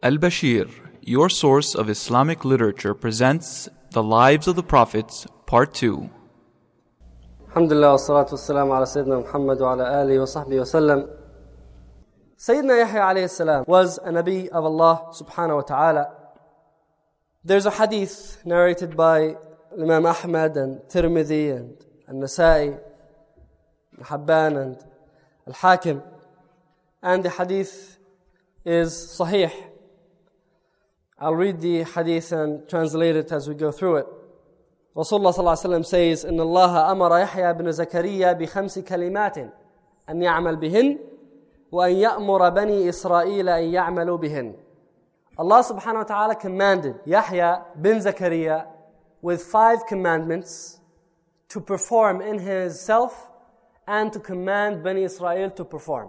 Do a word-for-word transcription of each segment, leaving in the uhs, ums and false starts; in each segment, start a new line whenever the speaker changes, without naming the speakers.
Al-Bashir, your source of Islamic literature, presents The Lives of the Prophets, Part two.
Alhamdulillah, wa salatu wa salam ala Sayyidina Muhammad wa ala alihi wa sahbihi wa sallam. Sayyidina Yahya alayhi salam was a Nabi of Allah subhanahu wa ta'ala. There's a hadith narrated by Imam Ahmad and Tirmidhi and An-Nasa'i, Habban and Al-Hakim. And the hadith is sahih. I'll read the hadith and translate it as we go through it. Rasulullah sallallahu alaihi wasallam says, "Inna Allah amara Yahya ibn Zakariya bi khamsi kalimatin an ya'mal bihin wa an ya'mura bani Israel an ya'malu bihin." Allah subhanahu wa ta'ala commanded Yahya bin Zakariya with five commandments to perform in his self and to command Bani Israel to perform.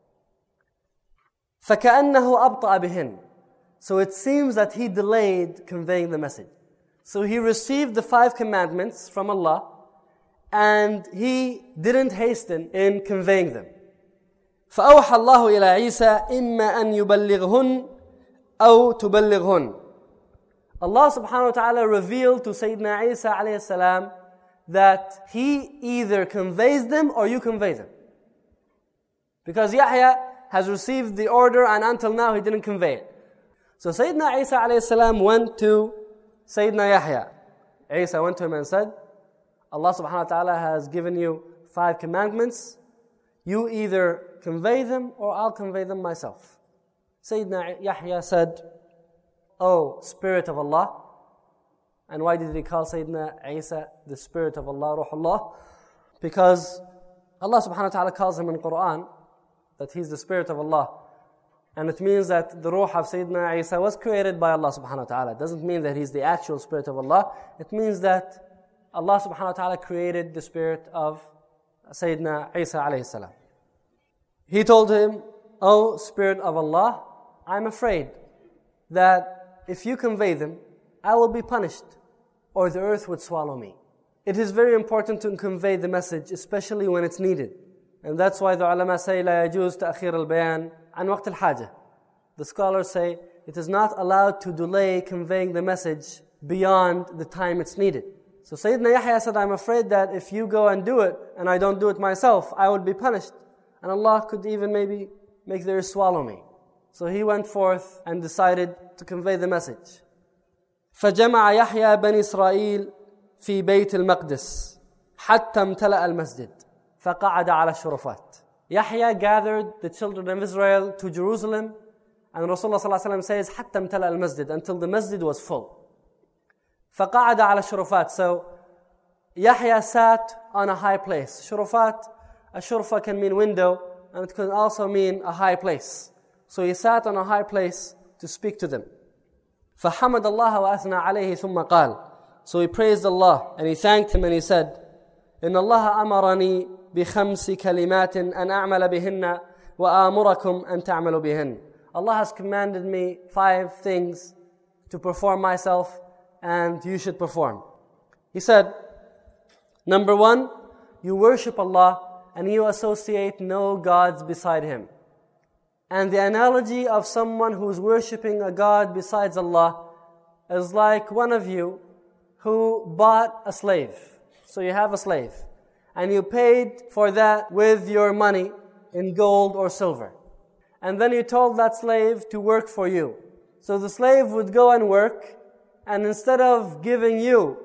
فَكَأَنَّهُ أَبْطَأَ بِهِنْ. So it seems that he delayed conveying the message. So he received the five commandments from Allah and he didn't hasten in conveying them. فَأَوْحَى اللَّهُ إِلَى عِيسَى إِمَّا أَن يُبَلِّغْهُنْ أَوْ تُبَلِّغْهُنْ. Allah subhanahu wa ta'ala revealed to Sayyidina Isa alayhi salam that he either conveys them or you convey them. Because Yahya has received the order and until now he didn't convey it. So Sayyidina Isa alayhi salam went to Sayyidina Yahya. Isa went to him and said, Allah subhanahu wa ta'ala has given you five commandments. You either convey them or I'll convey them myself. Sayyidina Yahya said, "Oh, Spirit of Allah." And why did he call Sayyidina Isa the Spirit of Allah, Ruhullah? Because Allah subhanahu wa ta'ala calls him in Quran that he's the Spirit of Allah. And it means that the Ruh of Sayyidina Isa was created by Allah subhanahu wa ta'ala. It doesn't mean that he's the actual Spirit of Allah. It means that Allah subhanahu wa ta'ala created the Spirit of Sayyidina Isa alayhi salam. He told him, "Oh, Spirit of Allah, I'm afraid that if you convey them, I will be punished, or the earth would swallow me." It is very important to convey the message, especially when it's needed. And that's why the ulama say, لا يجوز تأخير البيان عن وقت الحاجة. The scholars say, it is not allowed to delay conveying the message beyond the time it's needed. So Sayyidina Yahya said, "I'm afraid that if you go and do it, and I don't do it myself, I would be punished. And Allah could even maybe make the earth swallow me." So he went forth and decided to convey the message. فَجَمَعَ يَحْيَى بَنِي إِسْرَائِيلَ فِي بَيْتِ الْمَقْدِسِ حَتَّى امْتَلَأَ الْمَسْجِدِ فَقَعَدَ عَلَى الشُّرُفَاتِ. Yahya gathered the children of Israel to Jerusalem, and Rasulullah sallallahu alaihi wasallam says, حَتَّى امْتَلَأَ الْمَسْجِدِ, until the masjid was full. فَقَعَدَ عَلى الشُّرُفَاتِ. So Yahya sat on a high place. Shurufat, a shurfa can mean window, and it can also mean a high place. So he sat on a high place to speak to them. فَحَمَدَ اللَّهَ وَأَثْنَى عَلَيْهِ ثُمَّ قَالَ. So he praised Allah and he thanked him and he said, إِنَّ اللَّهَ أَمَرَنِي بِخَمْسِ كَلِمَاتٍ أَنْ أَعْمَلَ بِهِنَّ وَآمُرَكُمْ أَنْ تَعْمَلُوا بِهِنَّ. Allah has commanded me five things to perform myself and you should perform. He said, number one, you worship Allah and you associate no gods beside Him. And the analogy of someone who's worshipping a god besides Allah is like one of you who bought a slave. So you have a slave, and you paid for that with your money in gold or silver. And then you told that slave to work for you. So the slave would go and work, and instead of giving you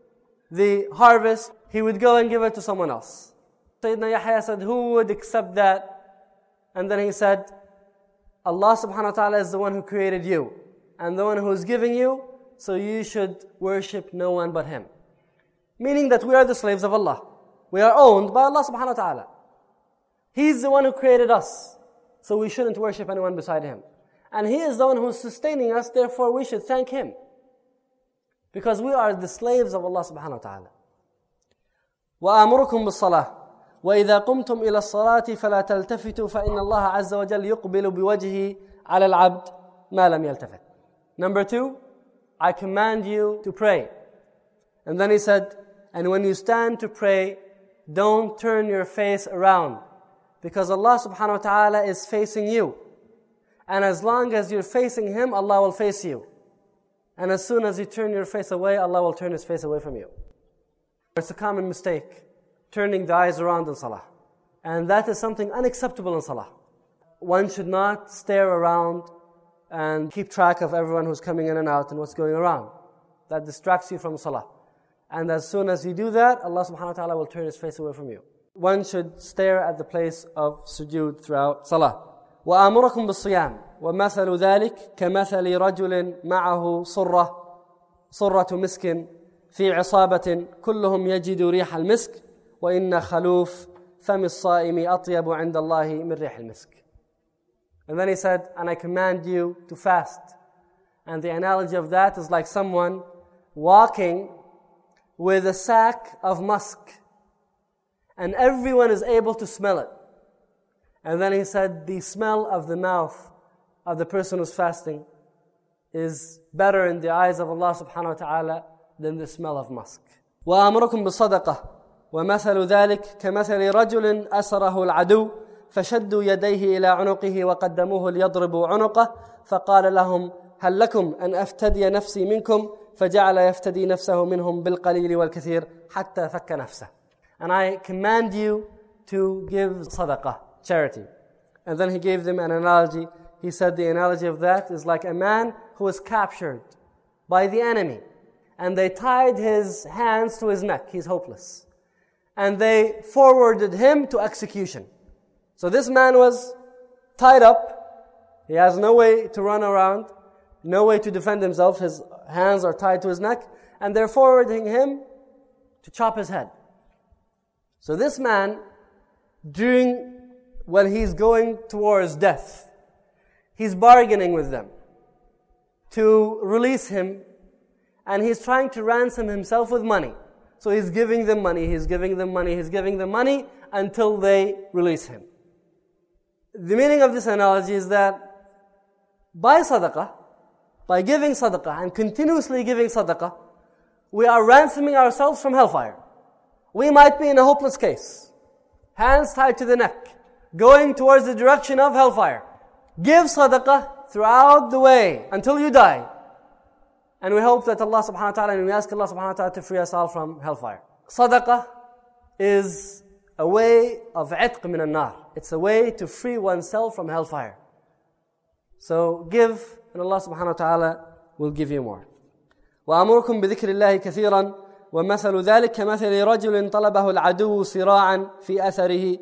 the harvest, he would go and give it to someone else. Sayyidina Yahya said, "Who would accept that?" And then he said, Allah subhanahu wa ta'ala is the one who created you and the one who is giving you, so you should worship no one but Him. Meaning that we are the slaves of Allah. We are owned by Allah subhanahu wa ta'ala. He's the one who created us, so we shouldn't worship anyone beside Him. And He is the one who is sustaining us, therefore we should thank Him. Because we are the slaves of Allah subhanahu wa ta'ala. وَآمُرُكُمْ بِالصَّلَاةِ وَإِذَا قُمْتُمْ إِلَى الصَّلَاةِ فَلَا تَلْتَفِتُوا فَإِنَّ اللَّهَ عَزَّ وَجَلَّ يُقْبِلُ بِوَجْهِهِ عَلَى الْعَبْدِ مَا لَمْ يَلْتَفِتْ. Number two, I command you to pray. And then he said, and when you stand to pray, don't turn your face around, because Allah subhanahu wa ta'ala is facing you. And as long as you're facing Him, Allah will face you. And as soon as you turn your face away, Allah will turn His face away from you. It's a common mistake, turning the eyes around in salah. And that is something unacceptable in salah. One should not stare around and keep track of everyone who's coming in and out and what's going around. That distracts you from salah. And as soon as you do that, Allah subhanahu wa ta'ala will turn His face away from you. One should stare at the place of sujood throughout salah. وَآمُرَكُمْ بِالصِّيَامِ وَمَثَلُ ذَلِكَ كَمَثَلِ رَجُلٍ مَعَهُ صُرَّةٌ صُرَّةُ مِسْكٍ في عصابة كلهم يجد ريح المسك وإن خلوف فم الصائم أطيب عند الله من ريح المسك. And then he said, and I command you to fast. And the analogy of that is like someone walking with a sack of musk. And everyone is able to smell it. And then he said, the smell of the mouth of the person who's fasting is better in the eyes of Allah subhanahu wa ta'ala than the smell of musk. وَآمُرُكُمْ بِالصَّدَقَةِ وَمَثَلُ ذَلِكَ كَمَثَلِ رَجُلٍ أَسَرَهُ الْعَدُوُّ فشدوا يديه إلى عنقه وقدموه ليضربوا عنقه فقال لهم هل لكم أن أفتدي نفسي منكم فجعل يفتدي نفسه منهم بالقليل والكثير حتى فك نفسه. And I command you to give sadaqah, charity. And then he gave them an analogy. He said the analogy of that is like a man who was captured by the enemy. And they tied his hands to his neck. He's hopeless. And they forwarded him to execution. So this man was tied up. He has no way to run around, no way to defend himself. His hands are tied to his neck. And they're forwarding him to chop his head. So this man, during when he's going towards death, he's bargaining with them to release him. And he's trying to ransom himself with money. So he's giving them money, he's giving them money, he's giving them money until they release him. The meaning of this analogy is that by sadaqah, by giving sadaqah and continuously giving sadaqah, we are ransoming ourselves from hellfire. We might be in a hopeless case, hands tied to the neck, going towards the direction of hellfire. Give sadaqah throughout the way until you die. And we hope that Allah subhanahu wa ta'ala, and we ask Allah subhanahu wa ta'ala to free us all from hellfire. Sadaqah is a way of itq min al-nar. It's a way to free oneself from hellfire. So give, and Allah subhanahu wa ta'ala will give you more. وَأَمُرُكُمْ بِذِكْرِ اللَّهِ كَثِيرًا وَمَثَلُ ذَلِكَ كَمَثَلِ رَجُلٍ طَلَبَهُ الْعَدُوُّ صِرَاعًا فِي أَثَرِهِ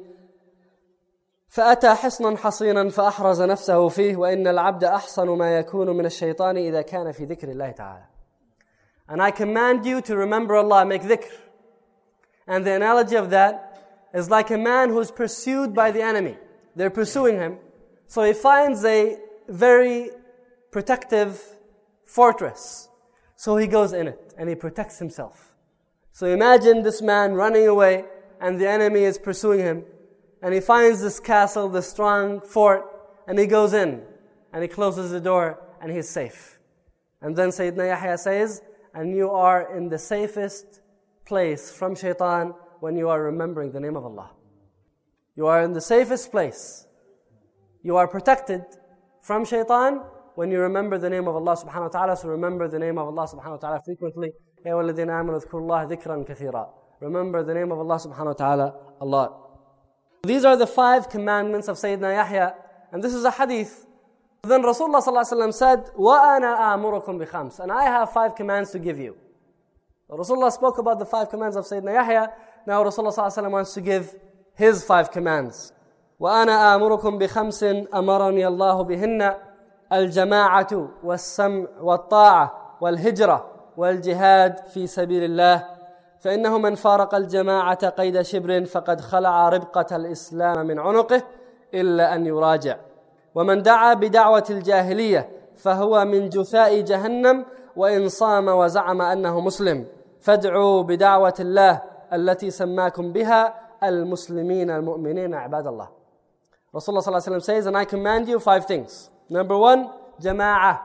فأتى حصنا حصينا فأحرز نفسه فيه وإن العبد أحصن ما يكون من الشيطان إذا كان في ذكر الله تعالى. And I command you to remember Allah, make dhikr. And the analogy of that is like a man who is pursued by the enemy. They're pursuing him. So he finds a very protective fortress. So he goes in it and he protects himself. So imagine this man running away and the enemy is pursuing him. And he finds this castle, this strong fort, and he goes in, and he closes the door, and he's safe. And then Sayyidina Yahya says, and you are in the safest place from shaitan when you are remembering the name of Allah. You are in the safest place. You are protected from shaitan when you remember the name of Allah subhanahu wa ta'ala. So remember the name of Allah subhanahu wa ta'ala frequently. يَا وَالَّذِينَ آمَنُوا اذْكُرُوا اللَّهَ ذِكْرًا كَثِيرًا. Remember the name of Allah subhanahu wa ta'ala a lot. These are the five commandments of Sayyidina Yahya. And this is a hadith. Then Rasulullah sallallahu alaihi wasallam said, وَأَنَا آمُرُكُمْ بِخَمْسٍ. And I have five commands to give you. Rasulullah spoke about the five commands of Sayyidina Yahya. Now Rasulullah sallallahu alaihi wasallam wants to give his five commands. وَأَنَا آمُرُكُمْ بِخَمْسٍ أَمَرَنِي اللَّهُ بِهِنَّ الْجَمَاعَةُ وَالسَّمْعُ وَالطَّاعَةُ وَالْهِجْرَةُ وَالْجِهَادُ فِي سَبِيلِ اللَّهِ فإنه من فارق الجماعة قيد شبر فقد خلع ربقة الإسلام من عنقه إلا أن يراجع ومن دعا بدعوة الجاهلية فهو من جثاء جهنم وإن صام وزعم أنه مسلم فادعوا بدعوة الله التي سماكم بها المسلمين المؤمنين عباد الله. Rasulullah صلى الله عليه وسلم says, and I command you five things. Number one, jama'ah.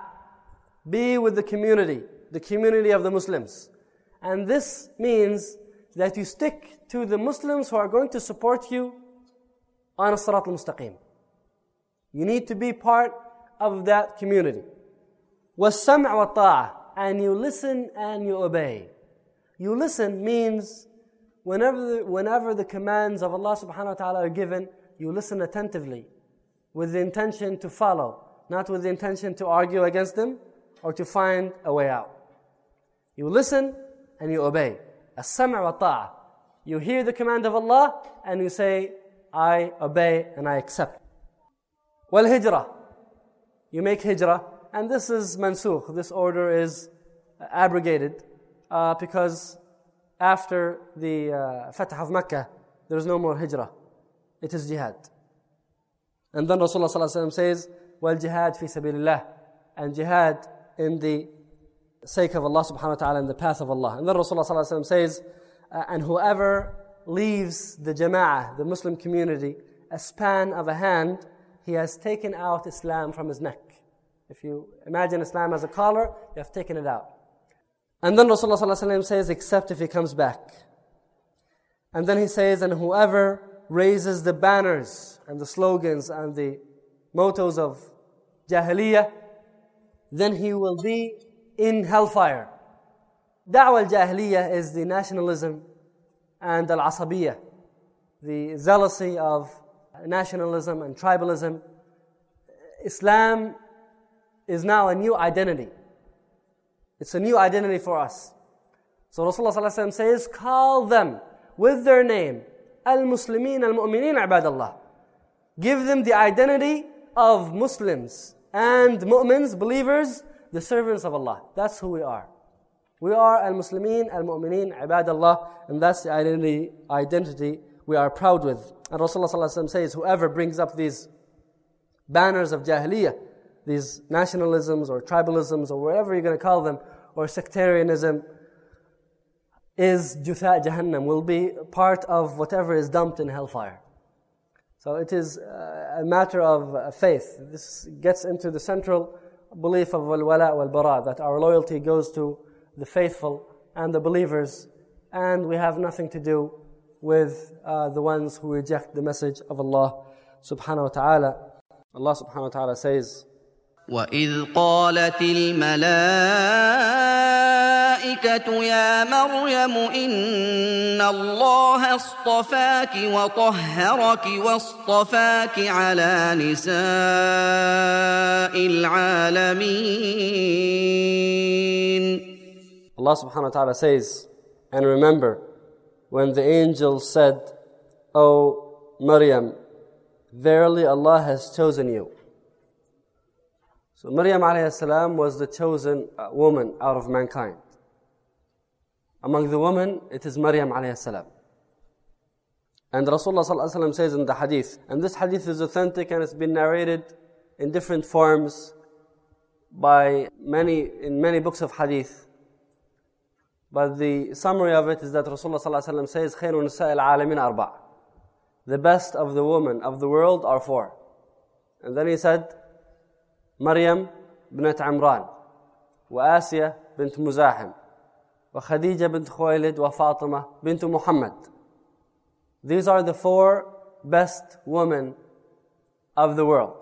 Be with the community, the community of the Muslims. And this means that you stick to the Muslims who are going to support you on as-sirat al-mustaqim. You need to be part of that community. وَالسَّمْعَ وَالطَّاعَةِ, and you listen and you obey. You listen means whenever the, whenever the commands of Allah subhanahu wa ta'ala are given, you listen attentively with the intention to follow, not with the intention to argue against them or to find a way out. You listen and you obey. السَّمْعَ وَالطَّاعَةِ. You hear the command of Allah and you say, I obey and I accept. وَالْهِجْرَةِ. You make hijrah, and this is mansukh. This order is abrogated uh, because after the uh, Fath of Mecca, there is no more hijrah. It is jihad. And then Rasulullah sallallahu alaihi wasallam says, وَالْجِهَادْ فِي سَبِيلِ اللَّهِ, and jihad in the sake of Allah subhanahu wa ta'ala, in the path of Allah. And then Rasulullah sallallahu alaihi wasallam says, uh, and whoever leaves the jama'ah, the Muslim community, a span of a hand, he has taken out Islam from his neck. If you imagine Islam as a collar, you have taken it out. And then Rasulullah sallallahu alaihi wasallam says, except if he comes back. And then he says, and whoever raises the banners and the slogans and the mottos of Jahiliyyah, then he will be in hellfire. Da'wah al-Jahiliyyah is the nationalism and al-Asabiyyah, the zealousy of nationalism and tribalism. Islam is now a new identity. It's a new identity for us. So Rasulullah sallallahu alaihi wasallam says, call them with their name, al-Muslimin al-Mu'minin ibadallah. Give them the identity of Muslims and mu'mins, believers, the servants of Allah. That's who we are. We are al-Muslimin al-Mu'minin ibadallah, and that's the identity, identity we are proud with. And Rasulullah sallallahu alaihi wasallam says, whoever brings up these banners of Jahiliyyah, these nationalisms or tribalisms or whatever you're going to call them, or sectarianism, is jutha Jahannam, will be part of whatever is dumped in hellfire. So it is a matter of faith. This gets into the central belief of al-wala wal-bara, that our loyalty goes to the faithful and the believers, and we have nothing to do with uh, the ones who reject the message of Allah subhanahu wa ta'ala. Allah subhanahu wa ta'ala says,
وَإِذْ قَالَتِ الْمَلَائِكَةُ يَا مَرْيَمُ إِنَّ اللَّهَ اصْطَفَاكِ وَطَهَّرَكِ وَاصْطَفَاكِ عَلَى نِسَاءِ الْعَالَمِينَ.
Allah subhanahu wa ta'ala says, and remember when the angel said, O Maryam, verily Allah has chosen you. So Maryam alayhi salam was the chosen woman out of mankind. Among the women, it is Maryam alayhi salam. And Rasulullah sallallahu alaihi wasallam says in the hadith, and this hadith is authentic and it's been narrated in different forms by many, in many books of hadith. But the summary of it is that Rasulullah sallallahu alaihi wasallam says, خَيْرُ نِسَاءِ الْعَالَمِينَ أَرْبَعَ. The best of the women of the world are four. And then he said, Maryam bint Imran, وآسيا بنت مزاحم, وخديجة بنت خويلد, وفاطمة بنت Muhammad. These are the four best women of the world.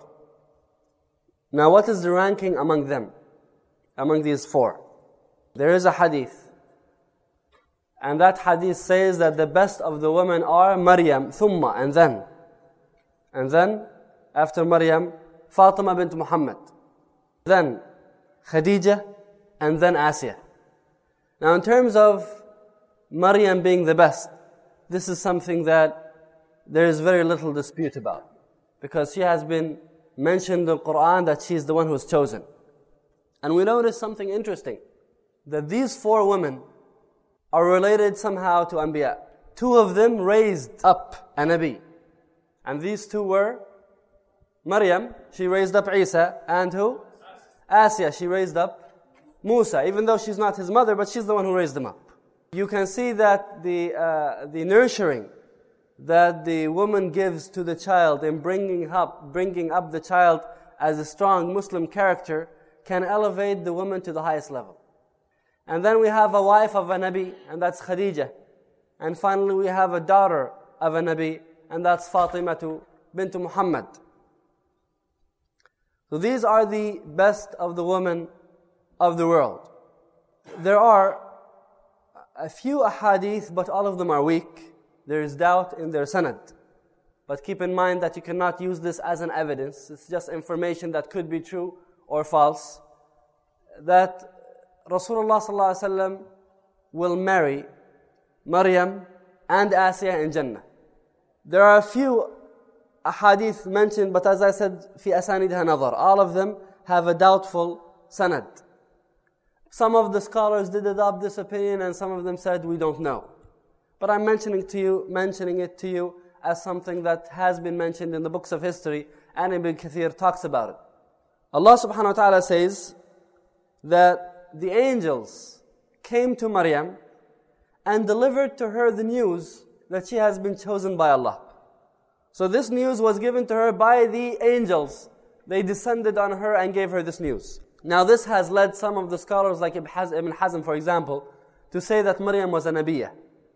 Now what is the ranking among them? Among these four? There is a hadith. And that hadith says that the best of the women are Maryam, thumma, and then. And then, after Maryam, Fatima bint Muhammad. Then, Khadija, and then Asya. Now in terms of Maryam being the best, this is something that there is very little dispute about. Because she has been mentioned in the Quran that she is the one who is chosen. And we notice something interesting. That these four women are related somehow to Anbiya. Two of them raised up a Nabi. And these two were Maryam, she raised up Isa, and who? Asya, she raised up Musa, even though she's not his mother, but she's the one who raised them up. You can see that the uh, the nurturing that the woman gives to the child in bringing up, bringing up the child as a strong Muslim character can elevate the woman to the highest level. And then we have a wife of a Nabi, and that's Khadija. And finally we have a daughter of a Nabi, and that's Fatima bint Muhammad. So these are the best of the women of the world. There are a few ahadith, but all of them are weak. There is doubt in their sanad. But keep in mind that you cannot use this as an evidence. It's just information that could be true or false. That Rasulullah sallallahu alaihi wasallam will marry Maryam and Asiya in Jannah. There are a few ahadith mentioned, but as I said, في أسانيدها نظر. All of them have a doubtful sanad. Some of the scholars did adopt this opinion, and some of them said, we don't know. But I'm mentioning to you, mentioning it to you as something that has been mentioned in the books of history, and Ibn Kathir talks about it. Allah subhanahu wa ta'ala says that the angels came to Maryam and delivered to her the news that she has been chosen by Allah. So this news was given to her by the angels. They descended on her and gave her this news. Now this has led some of the scholars, like Ibn Hazm for example, to say that Maryam was a Nabiyyah.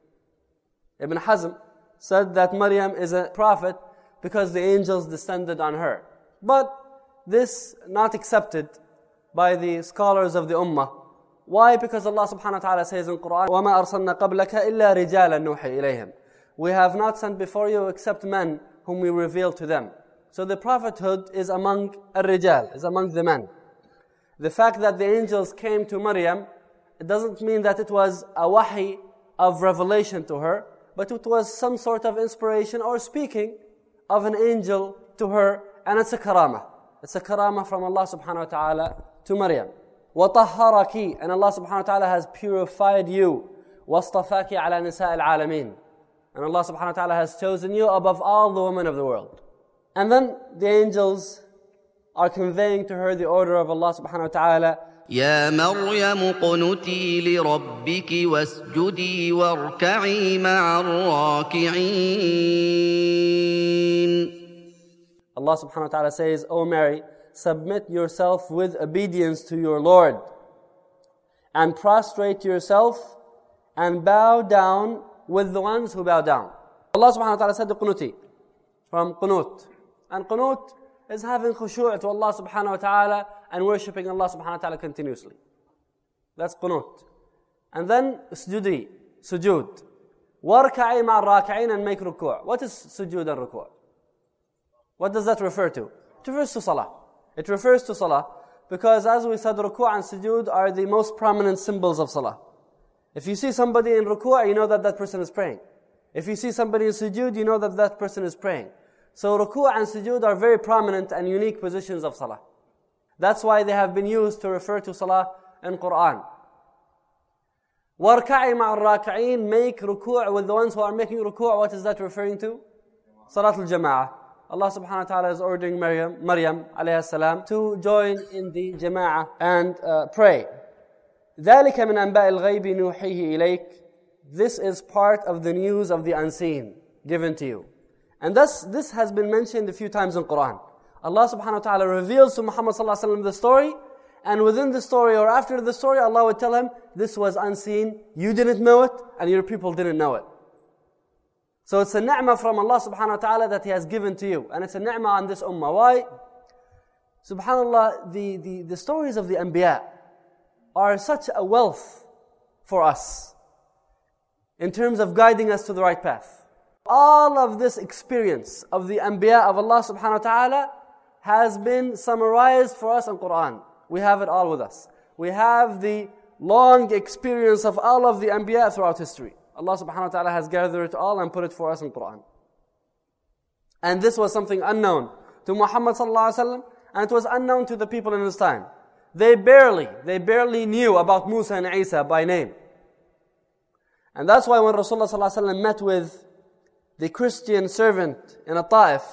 Ibn Hazm said that Maryam is a prophet because the angels descended on her. But this not accepted by the scholars of the Ummah. Why? Because Allah subhanahu wa ta'ala says in Quran, وَمَا أَرْسَلْنَا قَبْلَكَ إِلَّا رِجَالًا نُوحِي إِلَيْهِمْ. We have not sent before you except men whom we reveal to them. So the prophethood is among al-rijal, is among the men. The fact that the angels came to Maryam, it doesn't mean that it was a wahi of revelation to her, but it was some sort of inspiration or speaking of an angel to her, and it's a karama. It's a karama from Allah subhanahu wa ta'ala to Maryam. وَطَهَّرَكِ, and Allah subhanahu wa ta'ala has purified you. وَاصْطَفَاكِ عَلَى نِسَاءِ الْعَالَمِينَ, and Allah subhanahu wa ta'ala has chosen you above all the women of the world. And then the angels are conveying to her the order of Allah subhanahu wa ta'ala.
يا مريم اقنتي لربك واسجدي واركعي مع الراكعين.
Allah subhanahu wa ta'ala says, O Mary, submit yourself with obedience to your Lord, and prostrate yourself and bow down with the ones who bow down. Allah subhanahu wa ta'ala said qunuti, from qunut. And qunut is having khushu' to Allah subhanahu wa ta'ala and worshipping Allah subhanahu wa ta'ala continuously. That's qunut. And then sujudi, sujud. Warka'i ma'al raka'in, and make ruku'. What is sujud and ruku'? What does that refer to? It refers to salah. It refers to salah because, as we said, ruku' and sujud are the most prominent symbols of salah. If you see somebody in ruku', you know that that person is praying. If you see somebody in sujud, you know that that person is praying. So ruku' and sujud are very prominent and unique positions of salah. That's why they have been used to refer to salah in Quran. وَارْكَعِي مَعَ الرَّاكِعِينَ, make ruku' with the ones who are making ruku'. What is that referring to? Salat al-Jama'ah. Allah subhanahu wa ta'ala is ordering Maryam, Maryam alayhi salam to join in the Jama'ah and uh, pray. ذَلِكَ مِنْ أَنْبَاءِ الْغَيْبِ نُوحِيهِ إِلَيْكَ. This is part of the news of the unseen given to you. And thus, this has been mentioned a few times in Quran. Allah subhanahu wa ta'ala reveals to Muhammad sallallahu alaihi wasallam the story, and within the story or after the story, Allah would tell him, this was unseen, you didn't know it, and your people didn't know it. So it's a ni'mah from Allah subhanahu wa ta'ala that He has given to you. And it's a ni'mah on this ummah. Why? SubhanAllah, the, the, the stories of the Anbiya are such a wealth for us in terms of guiding us to the right path. All of this experience of the Anbiya of Allah subhanahu wa ta'ala has been summarized for us in Quran. We have it all with us. We have the long experience of all of the Anbiya throughout history. Allah subhanahu wa ta'ala has gathered it all and put it for us in Quran. And this was something unknown to Muhammad sallallahu alaihi wasallam, and it was unknown to the people in his time. They barely, they barely knew about Musa and Isa by name. And that's why when Rasulullah sallallahu alaihi wasallam met with the Christian servant in a Ta'if,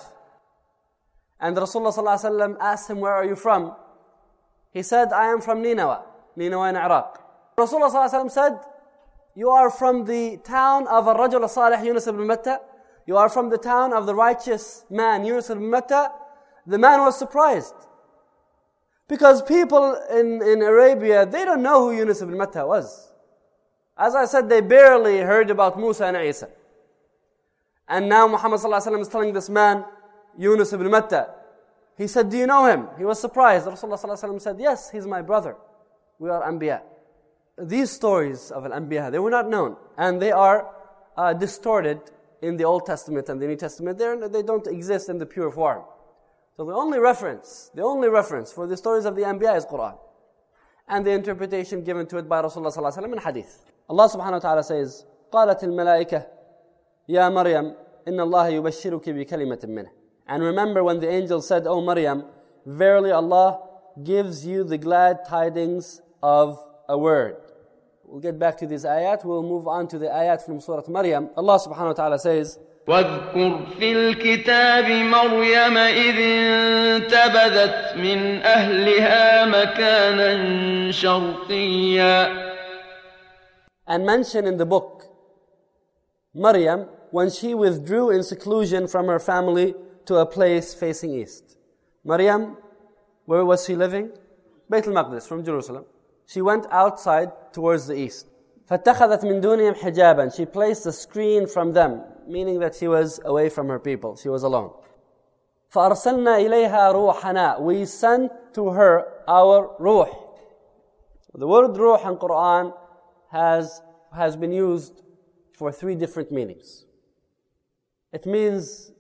and Rasulullah sallallahu alaihi wasallam asked him, where are you from? He said, I am from Nineveh, Nineveh in Iraq. Rasulullah sallallahu alaihi wasallam said, you are from the town of Al-Rajul Al-Salih, Yunus ibn Matta. You are from the town of the righteous man, Yunus ibn Matta. The man was surprised. Because people in, in Arabia, they don't know who Yunus ibn Matta was. As I said, they barely heard about Musa and Isa. And now Muhammad sallallahu alaihi wasallam is telling this man, Yunus ibn Matta. He said, do you know him? He was surprised. Rasulullah sallallahu alaihi wasallam said, yes, he's my brother. We are Anbiya. These stories of Al-Anbiya, they were not known. And they are uh, distorted in the Old Testament and the New Testament. They're, they don't exist in the pure form. So the only reference, the only reference for the stories of the Anbiya is Quran. And the interpretation given to it by Rasulullah sallallahu alaihi wasallam in hadith. Allah subhanahu wa ta'ala says, قالت الملائكة يا مريم إن الله يبشرك بكلمة منه. And remember when the angel said, O Maryam, verily Allah gives you the glad tidings of a word. We'll get back to these ayat. We'll move on to the ayat from Surah Maryam. Allah subhanahu wa ta'ala says,
واذكر في الكتاب مريم إذ انتبذت من أهلها مكانا شرقيا.
And mention in the book Maryam when she withdrew in seclusion from her family to a place facing east. Maryam, where was she living? Bayt al-Maqdis, from Jerusalem. She went outside towards the east. فَاتَّخَذَتْ مِن دُونِهِمْ حِجَابًا. She placed a screen from them, meaning that she was away from her people. She was alone. فَأَرْسَلْنَا إِلَيْهَا رُوحَنَا. We sent to her our ruh. The word ruh in Quran has, has been used for three different meanings. It means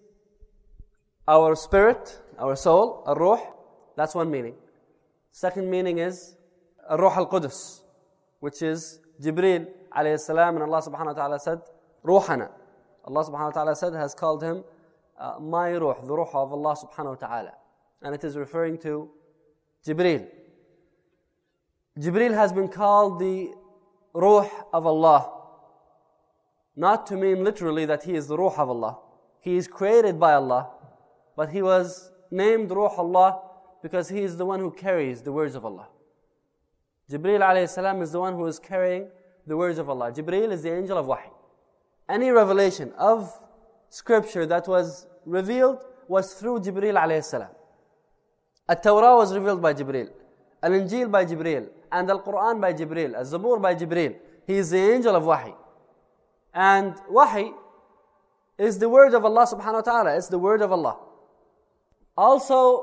our spirit, our soul, ar-ruh. That's one meaning. Second meaning is ar-ruh al-Qudus, which is Jibreel alayhi salam, and Allah subhanahu wa ta'ala said, Ruhana. Allah subhanahu wa ta'ala said, has called him uh, my ruh, the ruh of Allah subhanahu wa ta'ala. And it is referring to Jibreel. Jibreel has been called the ruh of Allah, not to mean literally that he is the ruh of Allah. He is created by Allah, but he was named Ruh Allah because he is the one who carries the words of Allah. Jibreel alayhi salam is the one who is carrying the words of Allah. Jibreel is the angel of wahi. Any revelation of scripture that was revealed was through Jibreel alayhi salam. At-Tawrah was revealed by Jibreel. Al-Injil by Jibreel. And Al-Quran by Jibreel. Al-Zabur by Jibreel. He is the angel of wahi. And wahi is the word of Allah subhanahu wa ta'ala. It's the word of Allah. Also,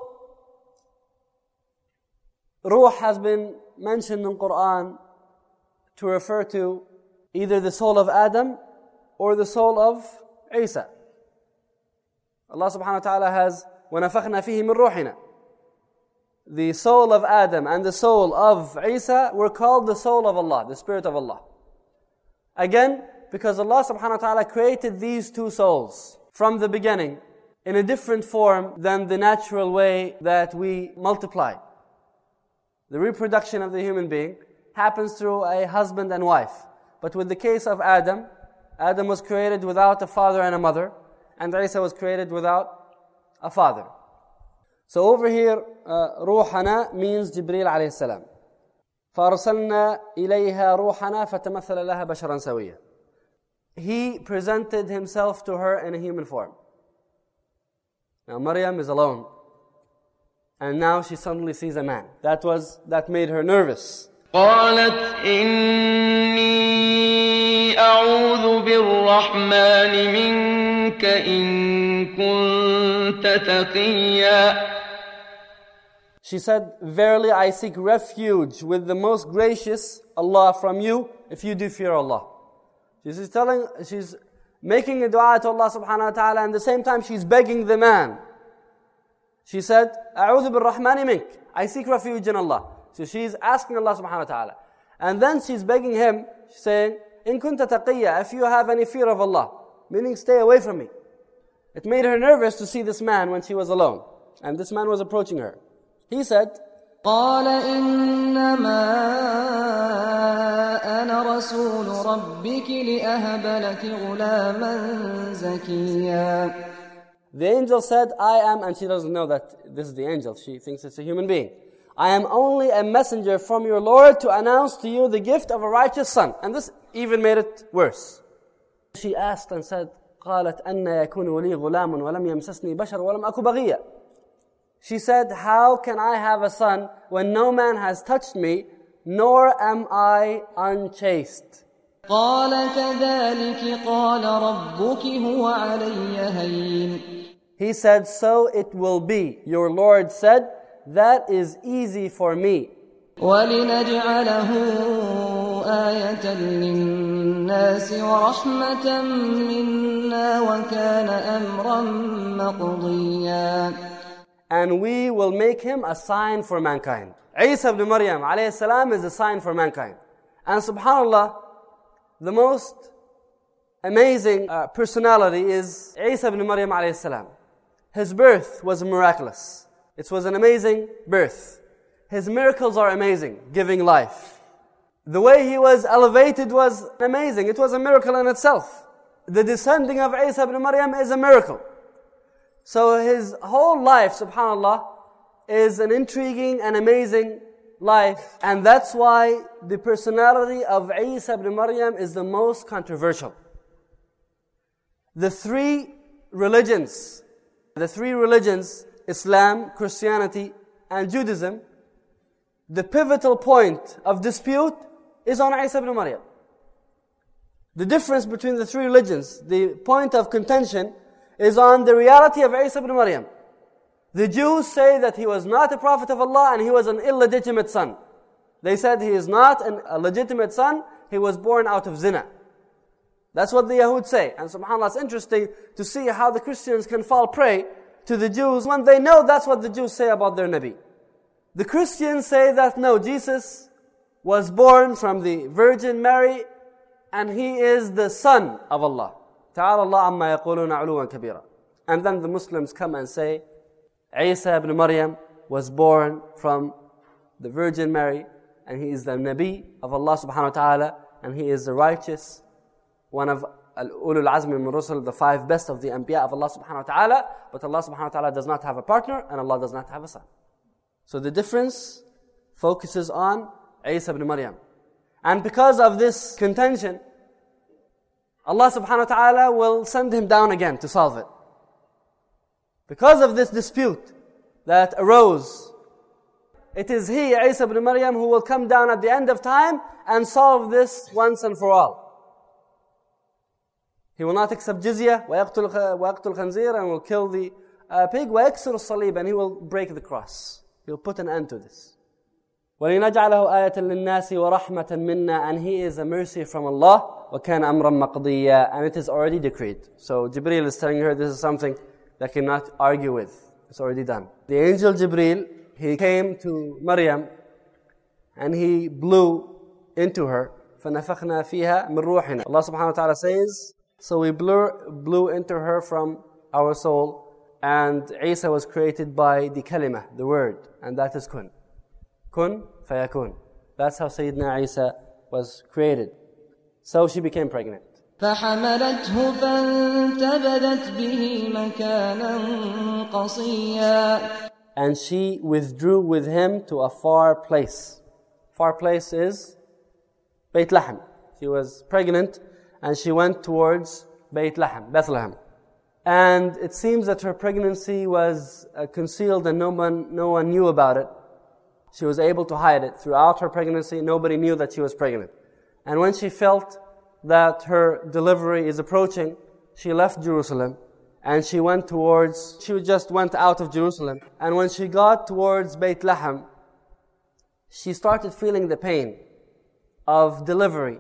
ruh has been mentioned in Quran to refer to either the soul of Adam or the soul of Isa. Allah subhanahu wa ta'ala has وَنَفَخْنَا فِيهِ مِن رُوحِنَا. The soul of Adam and the soul of Isa were called the soul of Allah, the Spirit of Allah. Again, because Allah subhanahu wa ta'ala created these two souls from the beginning in a different form than the natural way that we multiply. The reproduction of the human being happens through a husband and wife. But with the case of Adam, Adam was created without a father and a mother, and Isa was created without a father. So over here, uh, Ruhana means Jibreel alayhi salam. فَأَرْسَلْنَا إِلَيْهَا رُوحَنَا فَتَمَثَّلَ لَهَا بَشَرًا سَوِيًّا. He presented himself to her in a human form. Now Maryam is alone. And now she suddenly sees a man. That was, that made her nervous.
قالت إني أعوذ بالرحمن منك إن كنت تقيا.
She said, verily I seek refuge with the most gracious Allah from you if you do fear Allah. She's telling, she's making a dua to Allah subhanahu wa ta'ala, and at the same time she's begging the man. She said, أعوذ بالرحمن منك. I seek refuge in Allah. So she's asking Allah subhanahu wa ta'ala. And then she's begging him, saying, إن كنت تقيا, if you have any fear of Allah, meaning stay away from me. It made her nervous to see this man when she was alone. And this man was approaching her. He said,
قال إنما أنا رسول ربك لأهب لك غلاما زكيا.
The angel said, I am, and she doesn't know that this is the angel. She thinks it's a human being. I am only a messenger from your Lord to announce to you the gift of a righteous son. And this even made it worse. She asked and said, قالت أن يكون لي غلام ولم يمسسني بشر ولم أكو بغيا. She said, how can I have a son when no man has touched me, nor am I unchaste?
قال كذلك قال ربك هو علي هين.
He said, so it will be. Your Lord said, that is easy for me.
وَلِنَجْعَلَهُ آيَةً لِلنَّاسِ وَرَحْمَةً مِنَّا وَكَانَ أَمْرًا مَقْضِيًّا.
And we will make him a sign for mankind. Isa ibn Maryam alayhi salam is a sign for mankind. And subhanAllah, the most amazing uh, personality is Isa ibn Maryam alayhi salam. His birth was miraculous. It was an amazing birth. His miracles are amazing, giving life. The way he was elevated was amazing. It was a miracle in itself. The descending of Isa ibn Maryam is a miracle. So his whole life, subhanAllah, is an intriguing and amazing life. And that's why the personality of Isa ibn Maryam is the most controversial. The three religions, the three religions, Islam, Christianity, and Judaism, the pivotal point of dispute is on Isa ibn Maryam. The difference between the three religions, the point of contention, is on the reality of Isa ibn Maryam. The Jews say that he was not a prophet of Allah and he was an illegitimate son. They said he is not an, a legitimate son, he was born out of zina. That's what the Yahud say. And subhanAllah, it's interesting to see how the Christians can fall prey to the Jews when they know that's what the Jews say about their Nabi. The Christians say that no, Jesus was born from the Virgin Mary and he is the son of Allah. Ta'ala Allah amma yaquluna uluwan kabira. And then the Muslims come and say, Isa ibn Maryam was born from the Virgin Mary and he is the Nabi of Allah subhanahu wa ta'ala and he is the righteous, one of Ulul Azmi min Rusul, the five best of the Anbiya of Allah subhanahu wa ta'ala. But Allah subhanahu wa ta'ala does not have a partner and Allah does not have a son. So the difference focuses on Isa ibn Maryam. And because of this contention, Allah subhanahu wa ta'ala will send him down again to solve it. Because of this dispute that arose, it is he, Isa ibn Maryam, who will come down at the end of time and solve this once and for all. He will not accept jizya, وَيَقْتُلْ الْخَنْزِيرَ, and will kill the uh, pig, وَيَكْسُرُ الصَّلِيبَ, and he will break the cross. He will put an end to this. وَلِنَجْعَلَهُ آيَةً لِلنَّاسِ وَرَحْمَةً مِنَّا, and he is a mercy from Allah, وَكَانَ أَمْرًا مَقْضِيًّا, and it is already decreed. So Jibreel is telling her this is something that cannot argue with. It's already done. The angel Jibreel, he came to Maryam and he blew into her. فَنَفَخْنَا فِيهَا مِنْ رُوحِنَا. Allah subhanahu wa ta'ala says, so we blew, blew into her from our soul, and Isa was created by the kalima, the word, and that is kun. Kun fayakun. That's how Sayyidina Isa was created. So she became pregnant.
فحملته فانتبذت به مكانا قصيا.
And she withdrew with him to a far place. Far place is Beit Lahm. She was pregnant and she went towards Beit Lahm, Bethlehem. And it seems that her pregnancy was uh, concealed and no one, no one knew about it. She was able to hide it. Throughout her pregnancy, nobody knew that she was pregnant. And when she felt that her delivery is approaching, she left Jerusalem and she went towards, she just went out of Jerusalem. And when she got towards Beit Lahm, she started feeling the pain of delivery.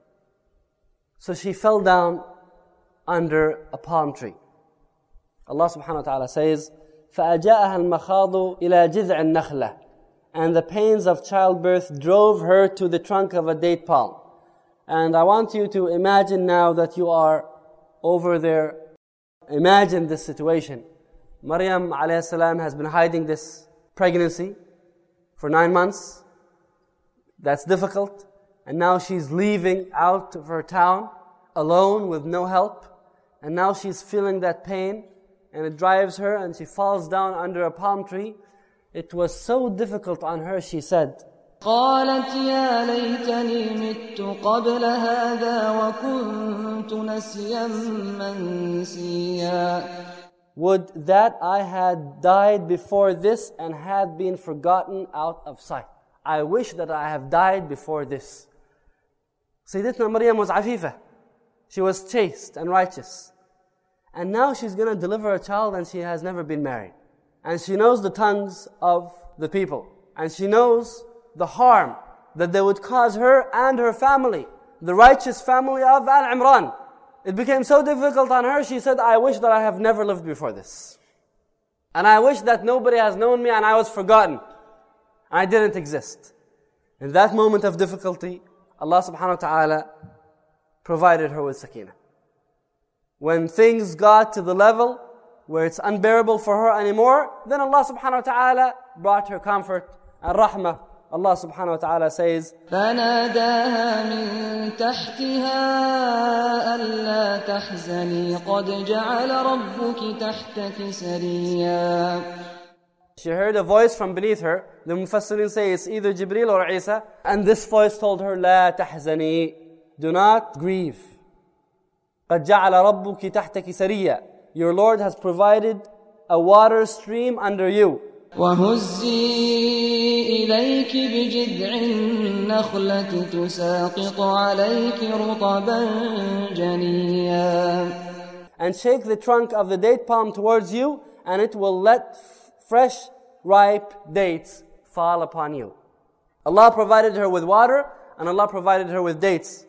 So she fell down under a palm tree. Allah subhanahu wa ta'ala says, فَأَجَاءَهَا الْمَخَاضُ إِلَى جِذْعِ النَّخْلَةِ, and the pains of childbirth drove her to the trunk of a date palm. And I want you to imagine now that you are over there. Imagine this situation. Maryam alayhi salam has been hiding this pregnancy for nine months. That's difficult. And now she's leaving out of her town alone with no help. And now she's feeling that pain and it drives her and she falls down under a palm tree. It was so difficult on her, she said,
قالت يا ليتني مت قبل هذا وكنت نسيا منسيا.
Would that I had died before this and had been forgotten out of sight. I wish that I have died before this. Sayyidatuna Maryam was afifah. She was chaste and righteous. And now she's going to deliver a child and she has never been married. And she knows the tongues of the people. And she knows the harm that they would cause her and her family, the righteous family of Al-Imran. It became so difficult on her, she said, I wish that I have never lived before this. And I wish that nobody has known me and I was forgotten. I didn't exist. In that moment of difficulty, Allah subhanahu wa ta'ala provided her with sakeenah. When things got to the level where it's unbearable for her anymore, then Allah subhanahu wa ta'ala brought her comfort and rahmah. Allah subhanahu wa ta'ala says,
فَنَادَاهَا مِن تَحْتِهَا أَلَّا تَحْزَنِي قَدْ جَعَلَ رَبُّكِ تَحْتَكِ سَرِيًّا.
She heard a voice from beneath her. The Mufassirin say it's either Jibreel or Isa. And this voice told her, لَا تَحْزَنِي, do not grieve. قَدْ جَعَلَ رَبُّكِ تَحْتَكِ سَرِيًّا. Your Lord has provided a water stream under you.
وَهُزِّي إِلَيْكِ بِجِذْعِ النَّخْلَةِ تُسَاقِطُ عَلَيْكِ رُطَبًا جَنِيًّا.
And shake the trunk of the date palm towards you, and it will let fresh, ripe dates fall upon you. Allah provided her with water, and Allah provided her with dates.